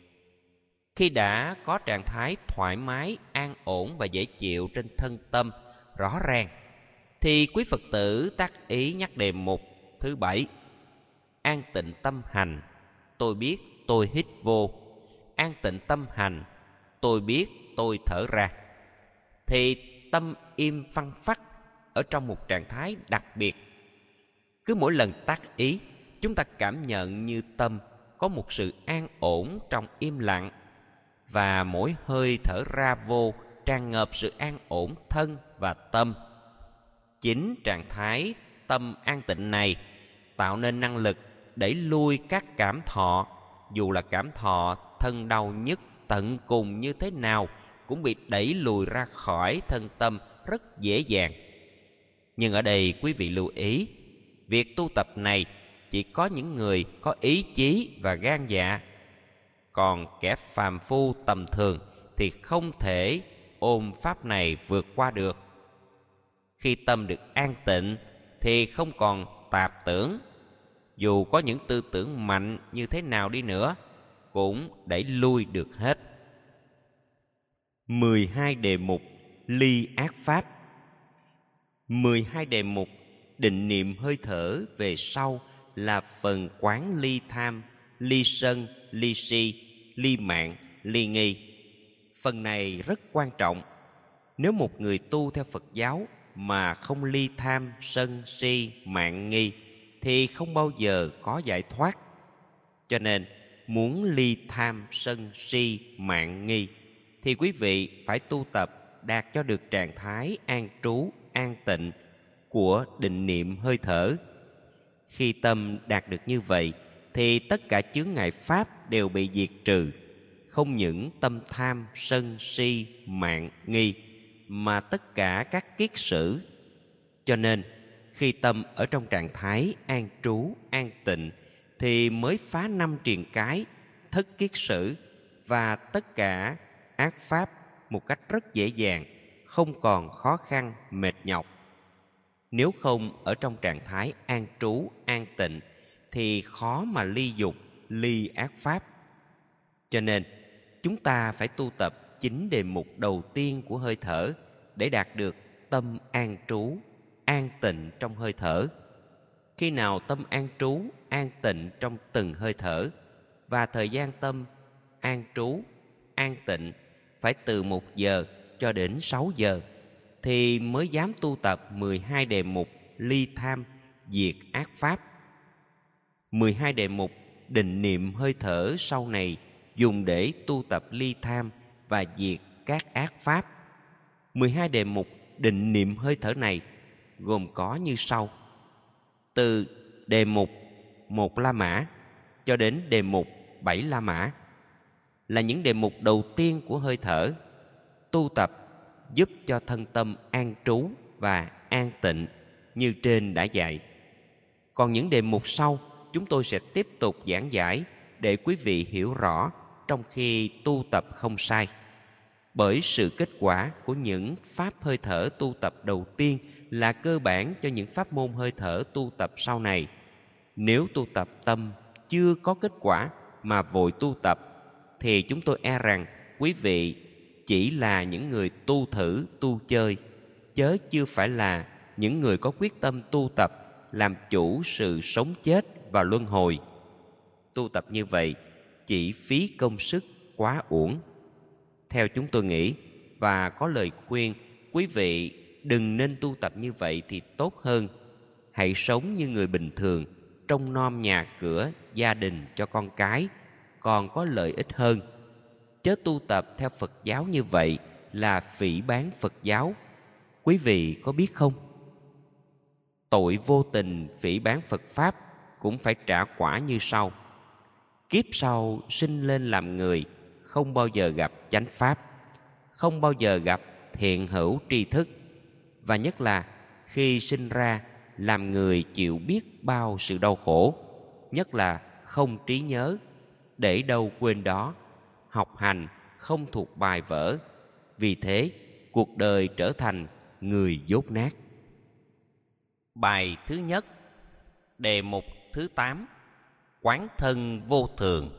Khi đã có trạng thái thoải mái, an ổn và dễ chịu trên thân tâm rõ ràng, thì quý Phật tử tác ý nhắc đề mục thứ 7: an tịnh tâm hành, tôi biết tôi hít vô. An tịnh tâm hành, tôi biết tôi thở ra, thì tâm im phăng phắc ở trong một trạng thái đặc biệt. Cứ mỗi lần tác ý, chúng ta cảm nhận như tâm có một sự an ổn trong im lặng, và mỗi hơi thở ra vô tràn ngập sự an ổn thân và tâm. Chính trạng thái tâm an tịnh này tạo nên năng lực đẩy lui các cảm thọ, dù là cảm thọ thân đau nhức tận cùng như thế nào cũng bị đẩy lùi ra khỏi thân tâm rất dễ dàng. Nhưng ở đây quý vị lưu ý, việc tu tập này chỉ có những người có ý chí và gan dạ, còn kẻ phàm phu tầm thường thì không thể ôm pháp này vượt qua được. Khi tâm được an tịnh thì không còn tạp tưởng, dù có những tư tưởng mạnh như thế nào đi nữa cũng đẩy lui được hết. 12 đề mục ly ác pháp. 12 đề mục định niệm hơi thở về sau là phần quán ly tham, ly sân, ly si, ly mạng, ly nghi. Phần này rất quan trọng. Nếu một người tu theo Phật giáo mà không ly tham, sân, si, mạng, nghi thì không bao giờ có giải thoát. Cho nên muốn ly tham, sân, si, mạng, nghi thì quý vị phải tu tập đạt cho được trạng thái an trú, an tịnh của định niệm hơi thở. Khi tâm đạt được như vậy thì tất cả chướng ngại pháp đều bị diệt trừ. Không những tâm tham, sân, si, mạng, nghi, mà tất cả các kiết sử. Cho nên khi tâm ở trong trạng thái an trú, an tịnh thì mới phá 5 triền cái, thất kiết sử và tất cả ác pháp một cách rất dễ dàng, không còn khó khăn, mệt nhọc. Nếu không ở trong trạng thái an trú, an tịnh thì khó mà ly dục, ly ác pháp. Cho nên chúng ta phải tu tập 9 đề mục đầu tiên của hơi thở để đạt được tâm an trú, an tịnh trong hơi thở. Khi nào tâm an trú, an tịnh trong từng hơi thở và thời gian tâm an trú, an tịnh phải từ 1 giờ cho đến 6 giờ thì mới dám tu tập 12 đề mục ly tham, diệt ác pháp. 12 đề mục định niệm hơi thở sau này dùng để tu tập ly tham và diệt các ác pháp. 12 đề mục định niệm hơi thở này gồm có như sau: từ đề mục 1 La Mã cho đến đề mục 7 La Mã là những đề mục đầu tiên của hơi thở. Tu tập giúp cho thân tâm an trú và an tịnh như trên đã dạy. Còn những đề mục sau chúng tôi sẽ tiếp tục giảng giải để quý vị hiểu rõ trong khi tu tập không sai. Bởi sự kết quả của những pháp hơi thở tu tập đầu tiên là cơ bản cho những pháp môn hơi thở tu tập sau này. Nếu tu tập tâm chưa có kết quả mà vội tu tập thì chúng tôi e rằng quý vị chỉ là những người tu thử, tu chơi, chớ chưa phải là những người có quyết tâm tu tập làm chủ sự sống chết và luân hồi. Tu tập như vậy chỉ phí công sức quá uổng. Theo chúng tôi nghĩ và có lời khuyên, quý vị đừng nên tu tập như vậy thì tốt hơn. Hãy sống như người bình thường, trông nom nhà cửa, gia đình cho con cái, còn có lợi ích hơn. Chớ tu tập theo Phật giáo như vậy là phỉ báng Phật giáo. Quý vị có biết không? Tội vô tình phỉ báng Phật Pháp cũng phải trả quả như sau. Kiếp sau sinh lên làm người, không bao giờ gặp chánh Pháp, không bao giờ gặp thiện hữu tri thức, và nhất là khi sinh ra làm người chịu biết bao sự đau khổ, nhất là không trí nhớ, để đâu quên đó, học hành không thuộc bài vở. Vì thế, cuộc đời trở thành người dốt nát. Bài thứ nhất, đề mục thứ 8, quán thân vô thường.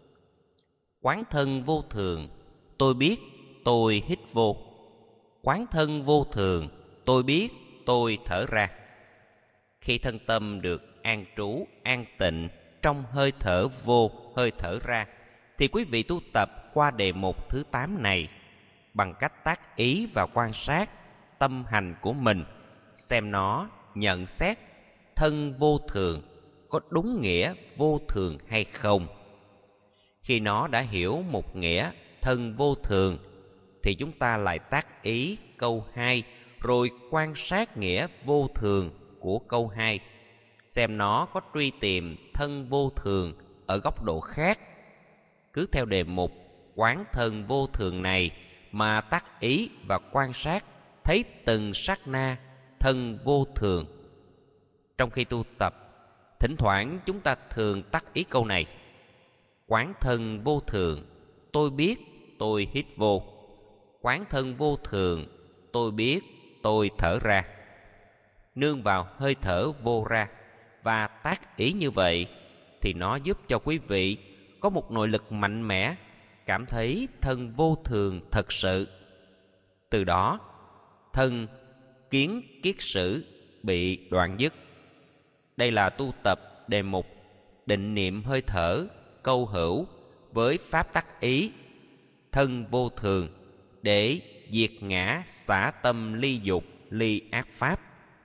Quán thân vô thường, tôi biết, tôi hít vô. Quán thân vô thường, tôi biết, tôi thở ra. Khi thân tâm được an trú, an tịnh trong hơi thở vô, hơi thở ra, thì quý vị tu tập qua đề mục thứ 8 này bằng cách tác ý và quan sát tâm hành của mình, xem nó nhận xét thân vô thường có đúng nghĩa vô thường hay không. Khi nó đã hiểu một nghĩa thân vô thường thì chúng ta lại tác ý câu 2 rồi quan sát nghĩa vô thường của câu 2, xem nó có truy tìm thân vô thường ở góc độ khác. Cứ theo đề mục quán thân vô thường này mà tác ý và quan sát thấy từng sát na thân vô thường. Trong khi tu tập, thỉnh thoảng chúng ta thường tác ý câu này: quán thân vô thường, tôi biết, tôi hít vô. Quán thân vô thường, tôi biết, tôi thở ra. Nương vào hơi thở vô ra và tác ý như vậy thì nó giúp cho quý vị có một nội lực mạnh mẽ, cảm thấy thân vô thường thật sự. Từ đó, thân kiến kiết sử bị đoạn dứt. Đây là tu tập đề mục định niệm hơi thở câu hữu với pháp tác ý thân vô thường để diệt ngã, xả tâm ly dục, ly ác pháp.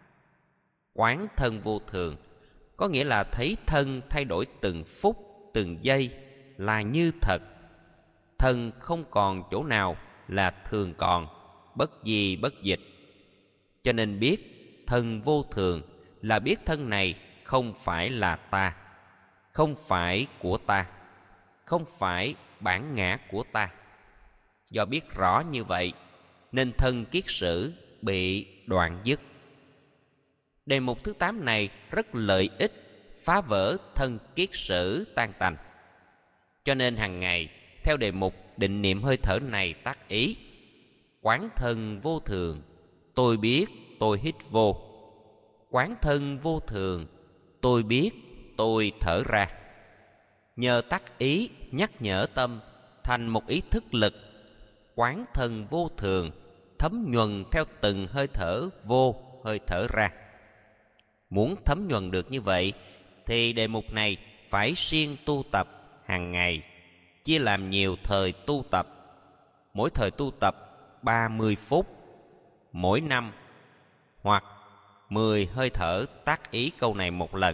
Quán thân vô thường có nghĩa là thấy thân thay đổi từng phút, từng giây là như thật. Thân không còn chỗ nào là thường còn, bất di bất dịch. Cho nên biết thân vô thường là biết thân này không phải là ta, không phải của ta, không phải bản ngã của ta. Do biết rõ như vậy nên thân kiết sử bị đoạn dứt. Đề mục thứ 8 này rất lợi ích phá vỡ thân kiết sử tan tành. Cho nên hàng ngày theo đề mục định niệm hơi thở này tác ý: quán thân vô thường, tôi biết, tôi hít vô. Quán thân vô thường, tôi biết, tôi thở ra. Nhờ tác ý nhắc nhở tâm thành một ý thức lực. Quán thân vô thường, thấm nhuần theo từng hơi thở vô, hơi thở ra. Muốn thấm nhuần được như vậy thì đề mục này phải siêng tu tập hàng ngày, chia làm nhiều thời tu tập. Mỗi thời tu tập 30 phút, mỗi năm, hoặc 10 hơi thở tác ý câu này một lần.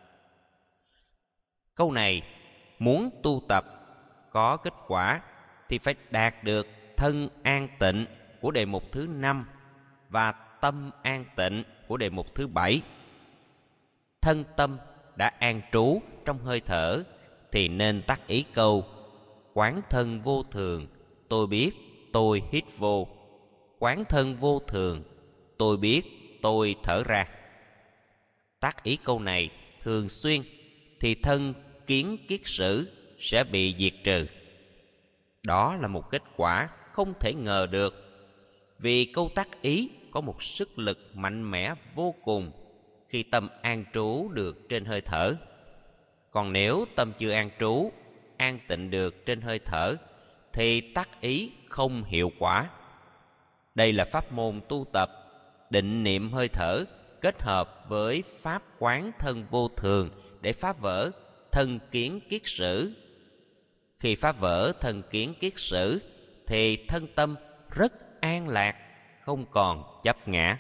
Câu này muốn tu tập có kết quả thì phải đạt được thân an tịnh của đề mục thứ 5 và tâm an tịnh của đề mục thứ 7. Thân tâm đã an trú trong hơi thở thì nên tác ý câu quán thân vô thường, tôi biết tôi hít vô. Quán thân vô thường, tôi biết tôi thở ra. Tác ý câu này thường xuyên thì thân kiến kiết sử sẽ bị diệt trừ. Đó là một kết quả không thể ngờ được, vì câu tác ý có một sức lực mạnh mẽ vô cùng khi tâm an trú được trên hơi thở. Còn nếu tâm chưa an trú, an tịnh được trên hơi thở thì tác ý không hiệu quả. Đây là pháp môn tu tập định niệm hơi thở kết hợp với pháp quán thân vô thường để phá vỡ thân kiến kiết sử. Khi phá vỡ thân kiến kiết sử thì thân tâm rất an lạc, không còn chấp ngã.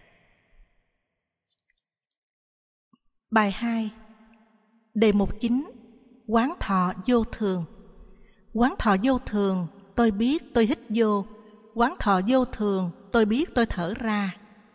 Bài 2. Đề mục 9. Quán thọ vô thường. Quán thọ vô thường, tôi biết tôi hít vô. Quán thọ vô thường, tôi biết tôi thở ra.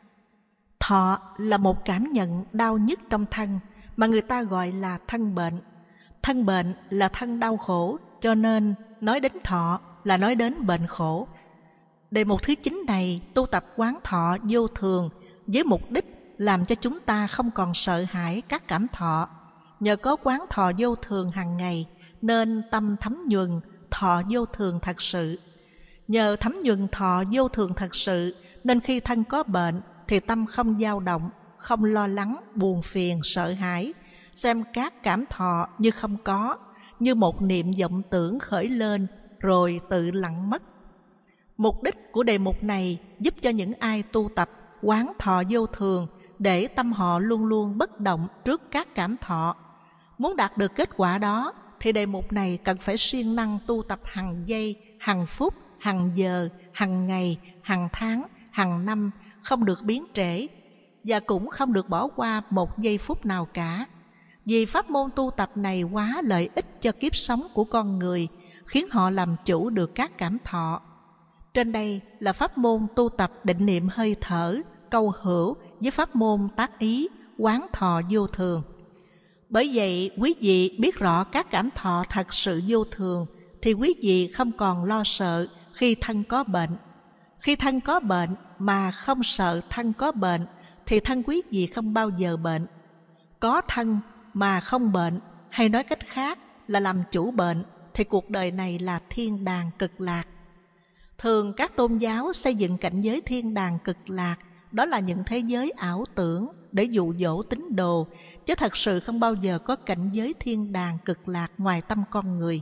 Thọ là một cảm nhận đau nhức trong thân mà người ta gọi là thân bệnh. Thân bệnh là thân đau khổ, cho nên nói đến thọ là nói đến bệnh khổ. Đề mục thứ 9 này tu tập quán thọ vô thường với mục đích làm cho chúng ta không còn sợ hãi các cảm thọ. Nhờ có quán thọ vô thường hàng ngày nên tâm thấm nhuần thọ vô thường thật sự. Nhờ thấm nhuần thọ vô thường thật sự nên khi thân có bệnh thì tâm không dao động, không lo lắng, buồn phiền, sợ hãi, xem các cảm thọ như không có, như một niệm vọng tưởng khởi lên rồi tự lặng mất. Mục đích của đề mục này giúp cho những ai tu tập quán thọ vô thường để tâm họ luôn luôn bất động trước các cảm thọ. Muốn đạt được kết quả đó thì đề mục này cần phải siêng năng tu tập hàng giây, hàng phút, hàng giờ, hàng ngày, hàng tháng, hàng năm, không được biến trễ và cũng không được bỏ qua một giây phút nào cả. Vì pháp môn tu tập này quá lợi ích cho kiếp sống của con người, khiến họ làm chủ được các cảm thọ. Trên đây là pháp môn tu tập định niệm hơi thở, câu hữu với pháp môn tác ý, quán thọ vô thường. Bởi vậy, quý vị biết rõ các cảm thọ thật sự vô thường, thì quý vị không còn lo sợ khi thân có bệnh. Khi thân có bệnh mà không sợ thân có bệnh, thì thân quý vị không bao giờ bệnh. Có thân mà không bệnh, hay nói cách khác là làm chủ bệnh, thì cuộc đời này là thiên đàng cực lạc. Thường các tôn giáo xây dựng cảnh giới thiên đàng cực lạc, đó là những thế giới ảo tưởng để dụ dỗ tín đồ, chứ thật sự không bao giờ có cảnh giới thiên đàng cực lạc ngoài tâm con người.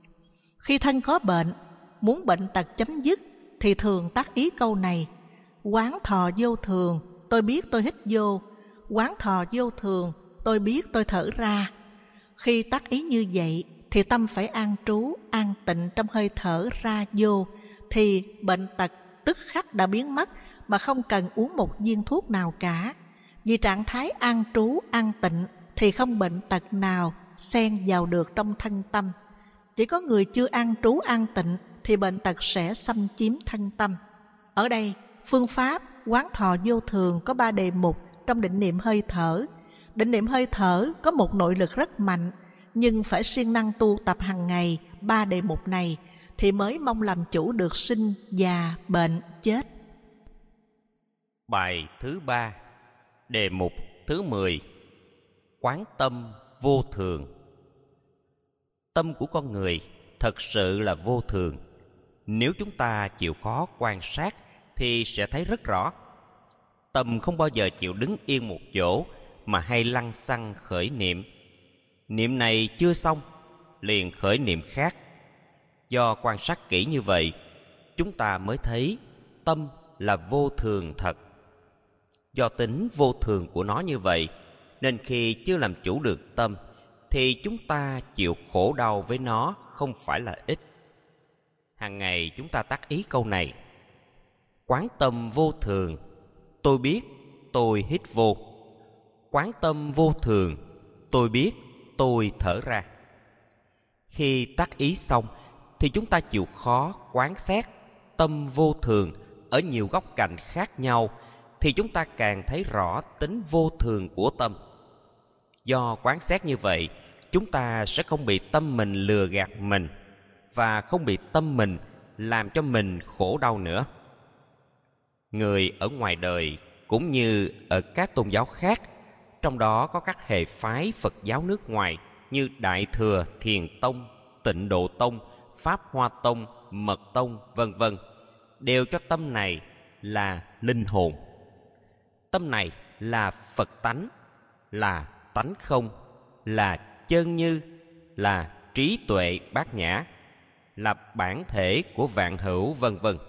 Khi thân có bệnh, muốn bệnh tật chấm dứt, thì thường tác ý câu này: quán thọ vô thường, tôi biết tôi hít vô. Quán thọ vô thường, tôi biết tôi thở ra. Khi tác ý như vậy thì tâm phải an trú, an tịnh trong hơi thở ra vô, thì bệnh tật tức khắc đã biến mất mà không cần uống một viên thuốc nào cả. Vì trạng thái an trú, an tịnh thì không bệnh tật nào xen vào được trong thân tâm. Chỉ có người chưa an trú, an tịnh thì bệnh tật sẽ xâm chiếm thân tâm. Ở đây, phương pháp quán thọ vô thường có 3 đề mục trong định niệm hơi thở. Định niệm hơi thở có một nội lực rất mạnh, nhưng phải siêng năng tu tập hàng ngày 3 đề mục này thì mới mong làm chủ được sinh, già, bệnh, chết. Bài thứ 3, đề mục thứ 10, quán tâm vô thường. Tâm của con người thật sự là vô thường. Nếu chúng ta chịu khó quan sát thì sẽ thấy rất rõ. Tâm không bao giờ chịu đứng yên một chỗ mà hay lăng xăng khởi niệm. Niệm này chưa xong, liền khởi niệm khác. Do quan sát kỹ như vậy, chúng ta mới thấy tâm là vô thường thật. Do tính vô thường của nó như vậy, nên khi chưa làm chủ được tâm, thì chúng ta chịu khổ đau với nó không phải là ít. Hàng ngày chúng ta tác ý câu này: quán tâm vô thường, tôi biết tôi hít vô. Quán tâm vô thường, tôi biết tôi thở ra. Khi tác ý xong, thì chúng ta chịu khó quán xét tâm vô thường ở nhiều góc cạnh khác nhau, thì chúng ta càng thấy rõ tính vô thường của tâm. Do quán xét như vậy, chúng ta sẽ không bị tâm mình lừa gạt mình, và không bị tâm mình làm cho mình khổ đau nữa. Người ở ngoài đời cũng như ở các tôn giáo khác, trong đó có các hệ phái Phật giáo nước ngoài như Đại Thừa Thiền Tông, Tịnh Độ Tông, Pháp Hoa Tông, Mật Tông, vân vân, đều cho tâm này là linh hồn. Tâm này là Phật tánh, là tánh không, là chân như, là trí tuệ bát nhã, là bản thể của vạn hữu, vân vân.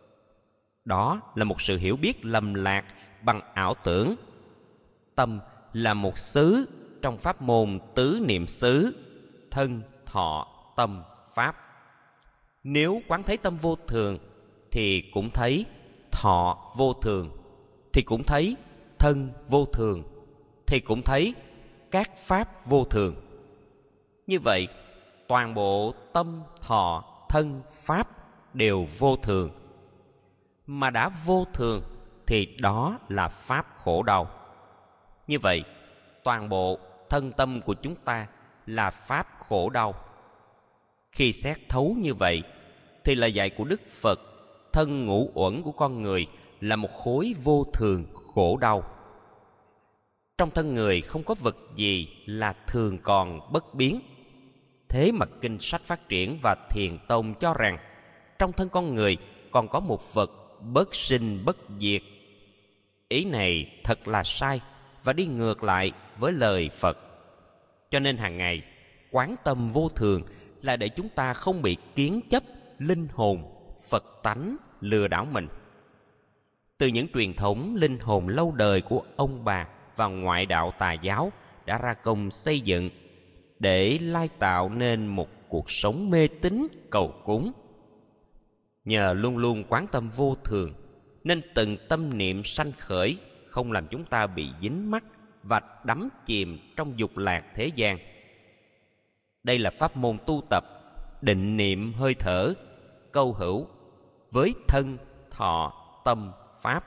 Đó là một sự hiểu biết lầm lạc bằng ảo tưởng. Tâm là một xứ trong pháp môn tứ niệm xứ: thân, thọ, tâm, pháp. Nếu quán thấy tâm vô thường, thì cũng thấy thọ vô thường, thì cũng thấy thân vô thường, thì cũng thấy các pháp vô thường. Như vậy, toàn bộ tâm, thọ, thân, pháp đều vô thường. Mà đã vô thường thì đó là pháp khổ đau. Như vậy, toàn bộ thân tâm của chúng ta là pháp khổ đau. Khi xét thấu như vậy, thì lời dạy của Đức Phật, thân ngũ uẩn của con người là một khối vô thường khổ đau. Trong thân người không có vật gì là thường còn bất biến. Thế mà kinh sách Phát Triển và Thiền Tông cho rằng trong thân con người còn có một vật bất sinh bất diệt. Ý này thật là sai và đi ngược lại với lời Phật. Cho nên hàng ngày quán tâm vô thường là để chúng ta không bị kiến chấp linh hồn, Phật tánh lừa đảo mình. Từ những truyền thống linh hồn lâu đời của ông bà và ngoại đạo tà giáo đã ra công xây dựng để lai tạo nên một cuộc sống mê tín cầu cúng. Nhờ luôn luôn quán tâm vô thường, nên từng tâm niệm sanh khởi không làm chúng ta bị dính mắc và đắm chìm trong dục lạc thế gian. Đây là pháp môn tu tập định niệm hơi thở, câu hữu với thân, thọ, tâm, pháp.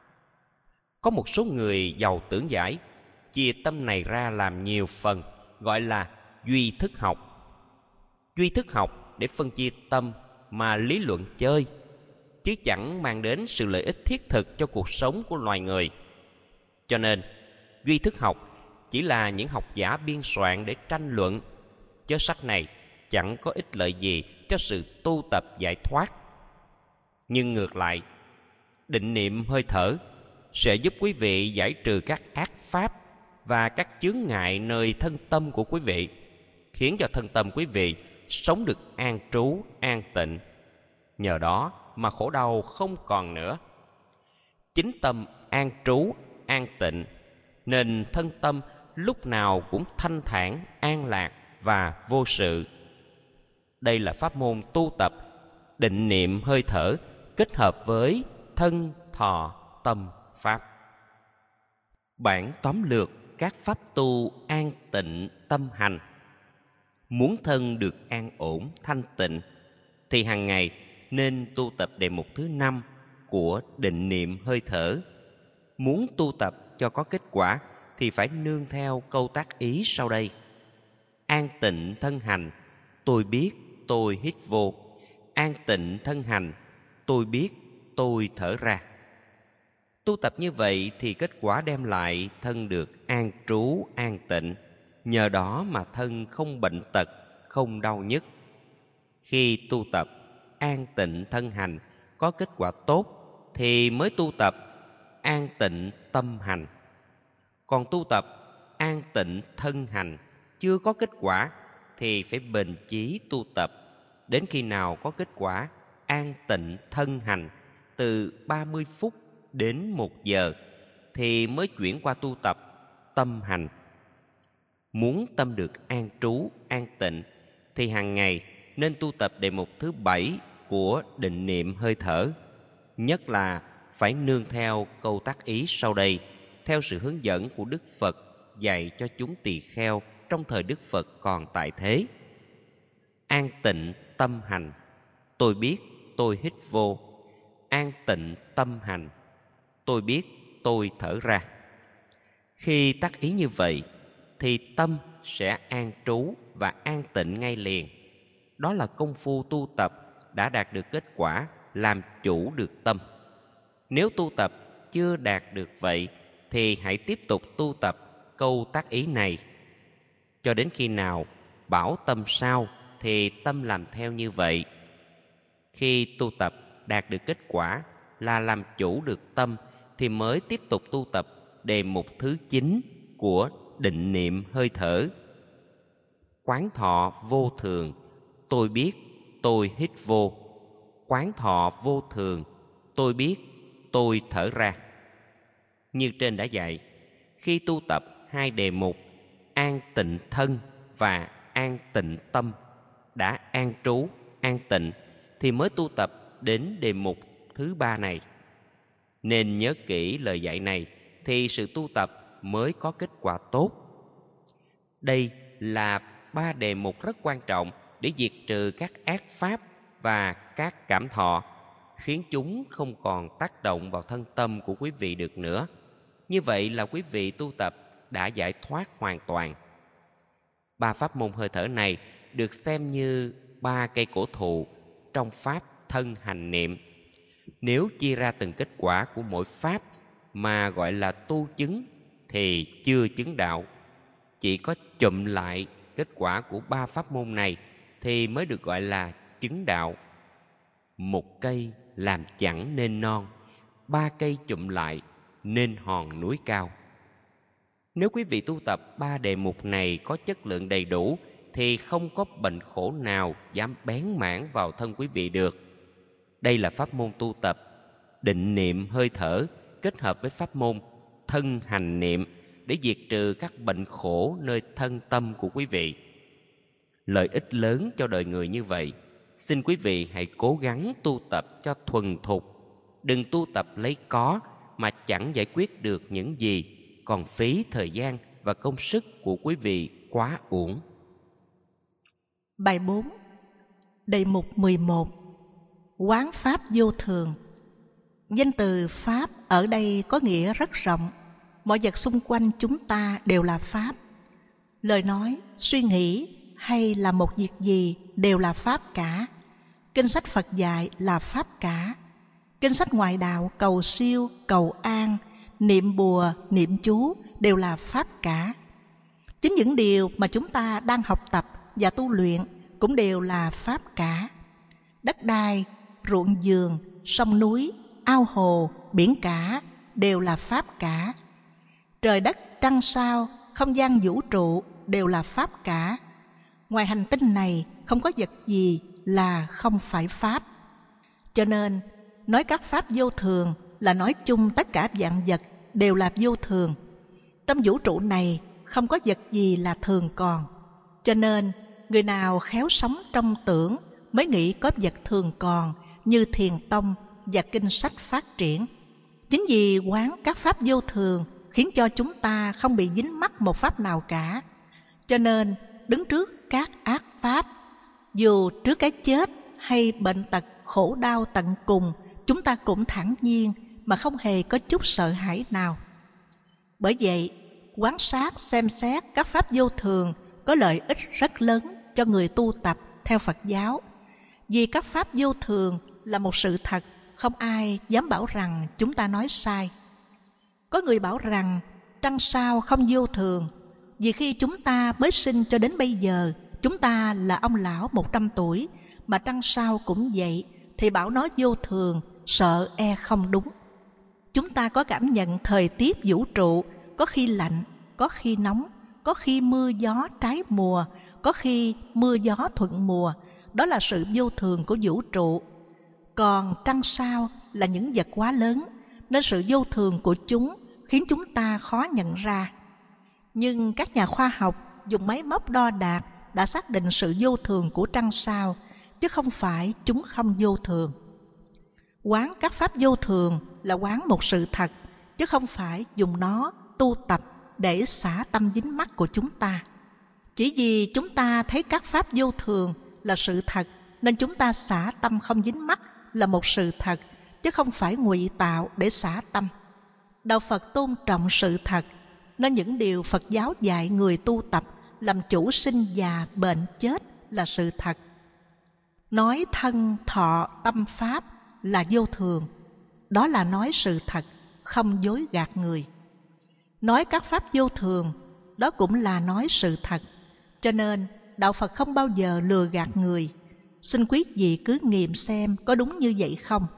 Có một số người giàu tưởng giải chia tâm này ra làm nhiều phần, gọi là duy thức học. Duy thức học để phân chia tâm mà lý luận chơi, chứ chẳng mang đến sự lợi ích thiết thực cho cuộc sống của loài người. Cho nên, duy thức học chỉ là những học giả biên soạn để tranh luận, chứ sách này chẳng có ích lợi gì cho sự tu tập giải thoát. Nhưng ngược lại, định niệm hơi thở sẽ giúp quý vị giải trừ các ác pháp và các chướng ngại nơi thân tâm của quý vị, khiến cho thân tâm quý vị sống được an trú, an tịnh. Nhờ đó mà khổ đau không còn nữa. Chính tâm an trú, an tịnh, nên thân tâm lúc nào cũng thanh thản, an lạc và vô sự. Đây là pháp môn tu tập định niệm hơi thở kết hợp với thân, thọ, tâm, pháp. Bản tóm lược các pháp tu an tịnh tâm hành. Muốn thân được an ổn, thanh tịnh, thì hàng ngày nên tu tập đề mục thứ 5 của định niệm hơi thở. Muốn tu tập cho có kết quả thì phải nương theo câu tác ý sau đây: an tịnh thân hành, tôi biết tôi hít vô. An tịnh thân hành, tôi biết tôi thở ra. Tu tập như vậy thì kết quả đem lại thân được an trú, an tịnh. Nhờ đó mà thân không bệnh tật, không đau nhức. Khi tu tập an tịnh thân hành có kết quả tốt thì mới tu tập an tịnh tâm hành. Còn tu tập an tịnh thân hành chưa có kết quả thì phải bền chí tu tập đến khi nào có kết quả an tịnh thân hành từ 30 phút đến 1 giờ thì mới chuyển qua tu tập tâm hành. Muốn tâm được an trú, an tịnh thì hàng ngày nên tu tập đề mục thứ 7 của định niệm hơi thở. Nhất là phải nương theo câu tác ý sau đây, theo sự hướng dẫn của Đức Phật dạy cho chúng tỳ kheo trong thời Đức Phật còn tại thế. An tịnh tâm hành, tôi biết tôi hít vô. An tịnh tâm hành, tôi biết tôi thở ra. Khi tác ý như vậy thì tâm sẽ an trú và an tịnh ngay liền. Đó là công phu tu tập đã đạt được kết quả làm chủ được tâm. Nếu tu tập chưa đạt được vậy thì hãy tiếp tục tu tập câu tác ý này cho đến khi nào bảo tâm sao thì tâm làm theo như vậy. Khi tu tập đạt được kết quả là làm chủ được tâm thì mới tiếp tục tu tập đề mục thứ 9 của định niệm hơi thở. Quán thọ vô thường, tôi biết tôi hít vô. Quán thọ vô thường, tôi biết tôi thở ra. Như trên đã dạy, khi tu tập 2 đề mục an tịnh thân và an tịnh tâm đã an trú, an tịnh thì mới tu tập đến đề mục thứ 3 này. Nên nhớ kỹ lời dạy này thì sự tu tập mới có kết quả tốt. Đây là 3 đề mục rất quan trọng để diệt trừ các ác pháp và các cảm thọ, khiến chúng không còn tác động vào thân tâm của quý vị được nữa. Như vậy là quý vị tu tập đã giải thoát hoàn toàn. 3 pháp môn hơi thở này được xem như 3 cây cổ thụ trong pháp thân hành niệm. Nếu chia ra từng kết quả của mỗi pháp mà gọi là tu chứng thì chưa chứng đạo. Chỉ có chụm lại kết quả của 3 pháp môn này thì mới được gọi là chứng đạo. Một cây làm chẳng nên non, 3 cây chụm lại nên hòn núi cao. Nếu quý vị tu tập 3 đề mục này có chất lượng đầy đủ thì không có bệnh khổ nào dám bén mảng vào thân quý vị được. Đây là pháp môn tu tập định niệm hơi thở kết hợp với pháp môn thân hành niệm để diệt trừ các bệnh khổ nơi thân tâm của quý vị. Lợi ích lớn cho đời người như vậy, xin quý vị hãy cố gắng tu tập cho thuần thục. Đừng tu tập lấy có mà chẳng giải quyết được những gì, còn phí thời gian và công sức của quý vị quá uổng. Bài 4. Đề mục 11. Quán pháp vô thường. Danh từ pháp ở đây có nghĩa rất rộng. Mọi vật xung quanh chúng ta đều là pháp. Lời nói, suy nghĩ hay là một việc gì đều là pháp cả. Kinh sách Phật dạy là pháp cả. Kinh sách ngoại đạo cầu siêu, cầu an, niệm bùa, niệm chú đều là pháp cả. Chính những điều mà chúng ta đang học tập và tu luyện cũng đều là pháp cả. Đất đai, ruộng vườn, sông núi, ao hồ, biển cả đều là pháp cả. Trời đất, trăng sao, không gian vũ trụ đều là pháp cả. Ngoài hành tinh này không có vật gì là không phải pháp. Cho nên nói các pháp vô thường là nói chung tất cả vạn vật đều là vô thường. Trong vũ trụ này không có vật gì là thường còn. Cho nên người nào khéo sống trong tưởng mới nghĩ có vật thường còn như Thiền Tông và kinh sách phát triển. Chính vì quán các pháp vô thường khiến cho chúng ta không bị dính mắc một pháp nào cả. Cho nên đứng trước các ác pháp, dù trước cái chết hay bệnh tật khổ đau tận cùng, chúng ta cũng thản nhiên mà không hề có chút sợ hãi nào. Bởi vậy, quan sát xem xét các pháp vô thường có lợi ích rất lớn cho người tu tập theo Phật giáo. Vì các pháp vô thường là một sự thật, không ai dám bảo rằng chúng ta nói sai. Có người bảo rằng trăng sao không vô thường, vì khi chúng ta mới sinh cho đến bây giờ, chúng ta là ông lão 100 tuổi, mà trăng sao cũng vậy, thì bảo nó vô thường, sợ e không đúng. Chúng ta có cảm nhận thời tiết vũ trụ, có khi lạnh, có khi nóng, có khi mưa gió trái mùa, có khi mưa gió thuận mùa. Đó là sự vô thường của vũ trụ. Còn trăng sao là những vật quá lớn, nên sự vô thường của chúng khiến chúng ta khó nhận ra. Nhưng các nhà khoa học dùng máy móc đo đạc đã xác định sự vô thường của trăng sao, chứ không phải chúng không vô thường. Quán các pháp vô thường là quán một sự thật, chứ không phải dùng nó tu tập để xả tâm dính mắc của chúng ta. Chỉ vì chúng ta thấy các pháp vô thường là sự thật, nên chúng ta xả tâm không dính mắc là một sự thật, chứ không phải ngụy tạo để xả tâm. Đạo Phật tôn trọng sự thật, nên những điều Phật giáo dạy người tu tập làm chủ sinh già bệnh chết là sự thật. Nói thân, thọ, tâm pháp là vô thường, đó là nói sự thật, không dối gạt người. Nói các pháp vô thường, đó cũng là nói sự thật. Cho nên, Đạo Phật không bao giờ lừa gạt người. Xin quý vị cứ nghiệm xem có đúng như vậy không.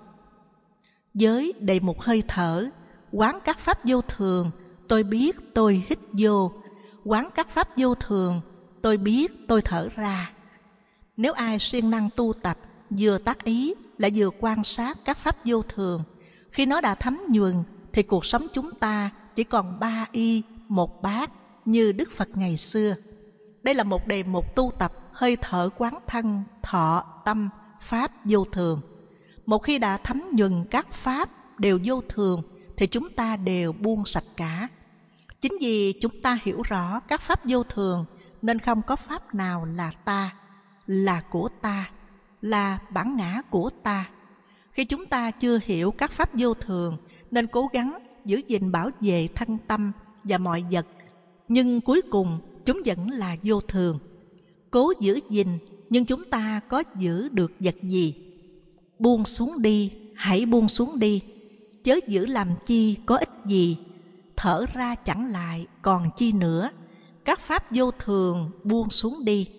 Với đề mục hơi thở, quán các pháp vô thường, tôi biết tôi hít vô. Quán các pháp vô thường, tôi biết tôi thở ra. Nếu ai siêng năng tu tập, vừa tác ý lại vừa quan sát các pháp vô thường, khi nó đã thấm nhuần thì cuộc sống chúng ta chỉ còn 3 y 1 bát như Đức Phật ngày xưa. Đây là một đề mục tu tập hơi thở quán thân, thọ, tâm, pháp vô thường. Một khi đã thấm nhuần các pháp đều vô thường thì chúng ta đều buông sạch cả. Chính vì chúng ta hiểu rõ các pháp vô thường nên không có pháp nào là ta, là của ta, là bản ngã của ta. Khi chúng ta chưa hiểu các pháp vô thường nên cố gắng giữ gìn bảo vệ thân tâm và mọi vật, nhưng cuối cùng chúng vẫn là vô thường. Cố giữ gìn, nhưng chúng ta có giữ được vật gì? Buông xuống đi, hãy buông xuống đi. Chớ giữ làm chi có ích gì. Thở ra chẳng lại còn chi nữa. Các pháp vô thường buông xuống đi.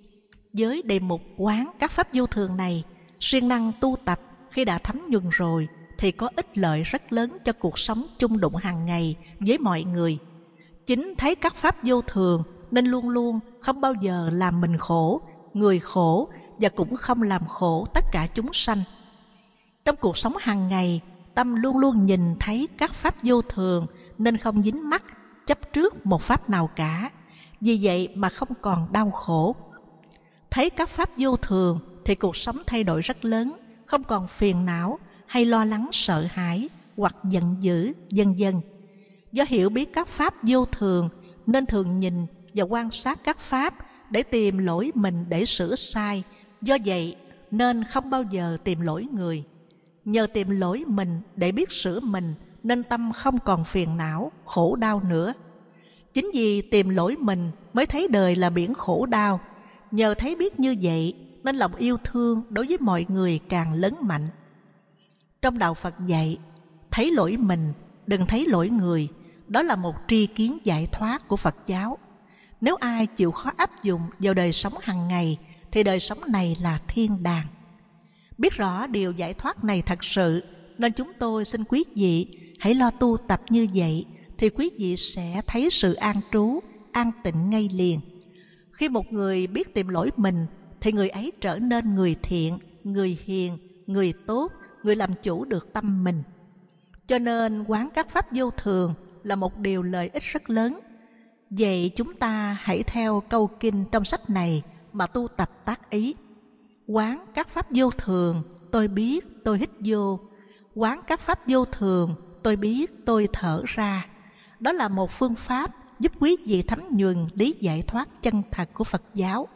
Với đề mục quán các pháp vô thường này, siêng năng tu tập khi đã thấm nhuần rồi thì có ích lợi rất lớn cho cuộc sống chung đụng hàng ngày với mọi người. Chính thấy các pháp vô thường nên luôn luôn không bao giờ làm mình khổ, người khổ và cũng không làm khổ tất cả chúng sanh. Trong cuộc sống hàng ngày, tâm luôn luôn nhìn thấy các pháp vô thường nên không dính mắc, chấp trước một pháp nào cả. Vì vậy mà không còn đau khổ. Thấy các pháp vô thường thì cuộc sống thay đổi rất lớn, không còn phiền não hay lo lắng sợ hãi hoặc giận dữ, vân vân. Do hiểu biết các pháp vô thường nên thường nhìn và quan sát các pháp để tìm lỗi mình để sửa sai. Do vậy nên không bao giờ tìm lỗi người. Nhờ tìm lỗi mình để biết sửa mình nên tâm không còn phiền não, khổ đau nữa. Chính vì tìm lỗi mình mới thấy đời là biển khổ đau. Nhờ thấy biết như vậy nên lòng yêu thương đối với mọi người càng lớn mạnh. Trong đạo Phật dạy, thấy lỗi mình, đừng thấy lỗi người. Đó là một tri kiến giải thoát của Phật giáo. Nếu ai chịu khó áp dụng vào đời sống hàng ngày thì đời sống này là thiên đàng. Biết rõ điều giải thoát này thật sự nên chúng tôi xin quý vị hãy lo tu tập như vậy thì quý vị sẽ thấy sự an trú, an tịnh ngay liền. Khi một người biết tìm lỗi mình thì người ấy trở nên người thiện, người hiền, người tốt, người làm chủ được tâm mình. Cho nên quán các pháp vô thường là một điều lợi ích rất lớn. Vậy chúng ta hãy theo câu kinh trong sách này mà tu tập tác ý. Quán các pháp vô thường, tôi biết tôi hít vô. Quán các pháp vô thường, tôi biết tôi thở ra. Đó là một phương pháp giúp quý vị thấm nhuần lý giải thoát chân thật của Phật giáo.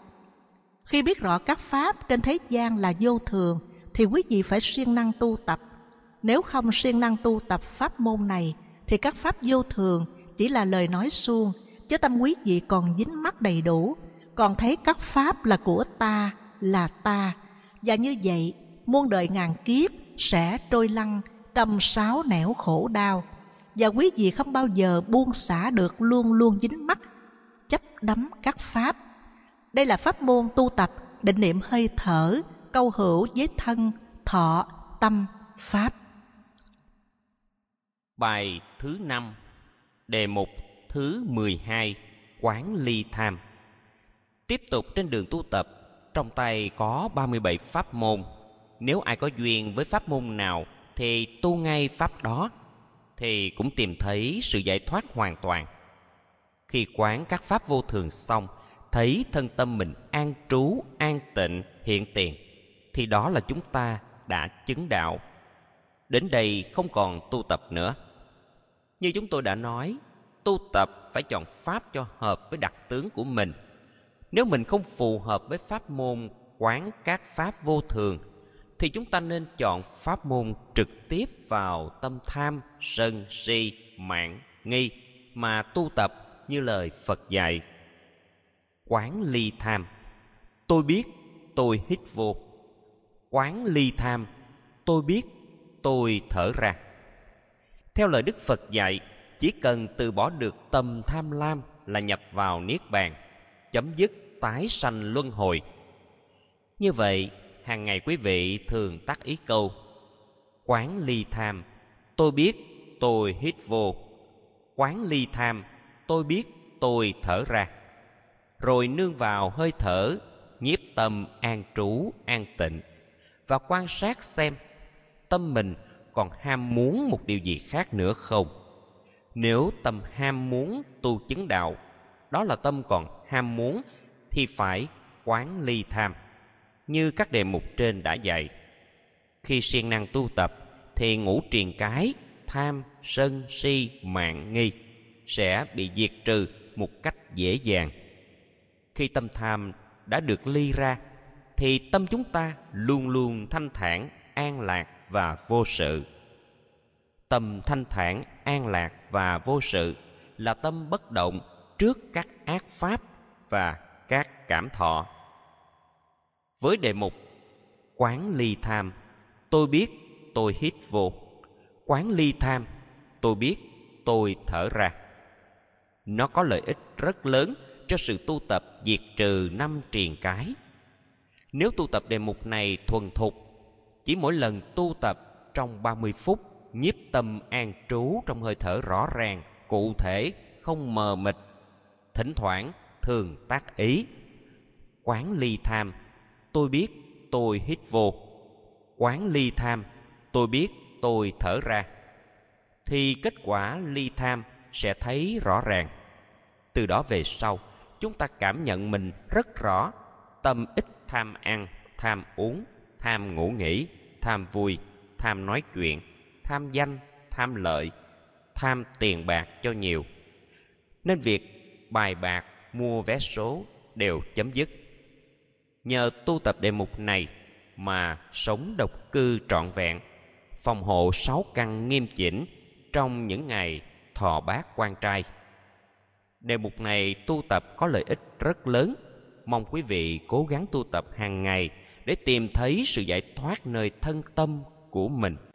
Khi biết rõ các pháp trên thế gian là vô thường thì quý vị phải siêng năng tu tập. Nếu không siêng năng tu tập pháp môn này thì các pháp vô thường chỉ là lời nói suông, chứ tâm quý vị còn dính mắc đầy đủ, còn thấy các pháp là của ta, là ta. Và như vậy, muôn đời ngàn kiếp sẽ trôi lăn trong sáu nẻo khổ đau. Và quý vị không bao giờ buông xả được, luôn luôn dính mắc, chấp đắm các pháp. Đây là pháp môn tu tập định niệm hơi thở, câu hữu với thân, thọ, tâm, pháp. Bài thứ 5, đề mục thứ 12, quán ly tham. Tiếp tục trên đường tu tập, trong tay có 37 pháp môn. Nếu ai có duyên với pháp môn nào thì tu ngay pháp đó, thì cũng tìm thấy sự giải thoát hoàn toàn. Khi quán các pháp vô thường xong, thấy thân tâm mình an trú, an tịnh, hiện tiền, thì đó là chúng ta đã chứng đạo. Đến đây không còn tu tập nữa. Như chúng tôi đã nói, tu tập phải chọn pháp cho hợp với đặc tướng của mình. Nếu mình không phù hợp với pháp môn quán các pháp vô thường, thì chúng ta nên chọn pháp môn trực tiếp vào tâm tham, sân, si, mạn, nghi mà tu tập như lời Phật dạy. Quán ly tham, tôi biết tôi hít vô. Quán ly tham, tôi biết tôi thở ra. Theo lời Đức Phật dạy, chỉ cần từ bỏ được tâm tham lam là nhập vào Niết Bàn, chấm dứt tái sanh luân hồi. Như vậy, hàng ngày quý vị thường tác ý câu: quán ly tham, tôi biết tôi hít vô. Quán ly tham, tôi biết tôi thở ra. Rồi nương vào hơi thở, nhiếp tâm an trú, an tịnh, và quan sát xem tâm mình còn ham muốn một điều gì khác nữa không. Nếu tâm ham muốn tu chứng đạo, đó là tâm còn ham muốn, thì phải quán ly tham, như các đề mục trên đã dạy. Khi siêng năng tu tập, thì ngũ triền cái tham, sân, si, mạn, nghi sẽ bị diệt trừ một cách dễ dàng. Khi tâm tham đã được ly ra, thì tâm chúng ta luôn luôn thanh thản, an lạc và vô sự. Tâm thanh thản, an lạc và vô sự là tâm bất động trước các ác pháp và các cảm thọ. Với đề mục quán ly tham, tôi biết tôi hít vô. Quán ly tham, tôi biết tôi thở ra. Nó có lợi ích rất lớn cho sự tu tập diệt trừ năm triền cái. Nếu tu tập đề mục này thuần thục, chỉ mỗi lần tu tập trong 30 phút, nhiếp tâm an trú trong hơi thở rõ ràng, cụ thể, không mờ mịt, thỉnh thoảng thường tác ý: quán ly tham, tôi biết tôi hít vô. Quán ly tham, tôi biết tôi thở ra, thì kết quả ly tham sẽ thấy rõ ràng. Từ đó về sau, chúng ta cảm nhận mình rất rõ, tâm ít tham ăn, tham uống, tham ngủ nghỉ, tham vui, tham nói chuyện, tham danh, tham lợi, tham tiền bạc cho nhiều. Nên việc bài bạc, mua vé số đều chấm dứt. Nhờ tu tập đề mục này mà sống độc cư trọn vẹn, phòng hộ 6 căn nghiêm chỉnh trong những ngày thọ bát quan trai. Đề mục này tu tập có lợi ích rất lớn. Mong quý vị cố gắng tu tập hàng ngày để tìm thấy sự giải thoát nơi thân tâm của mình.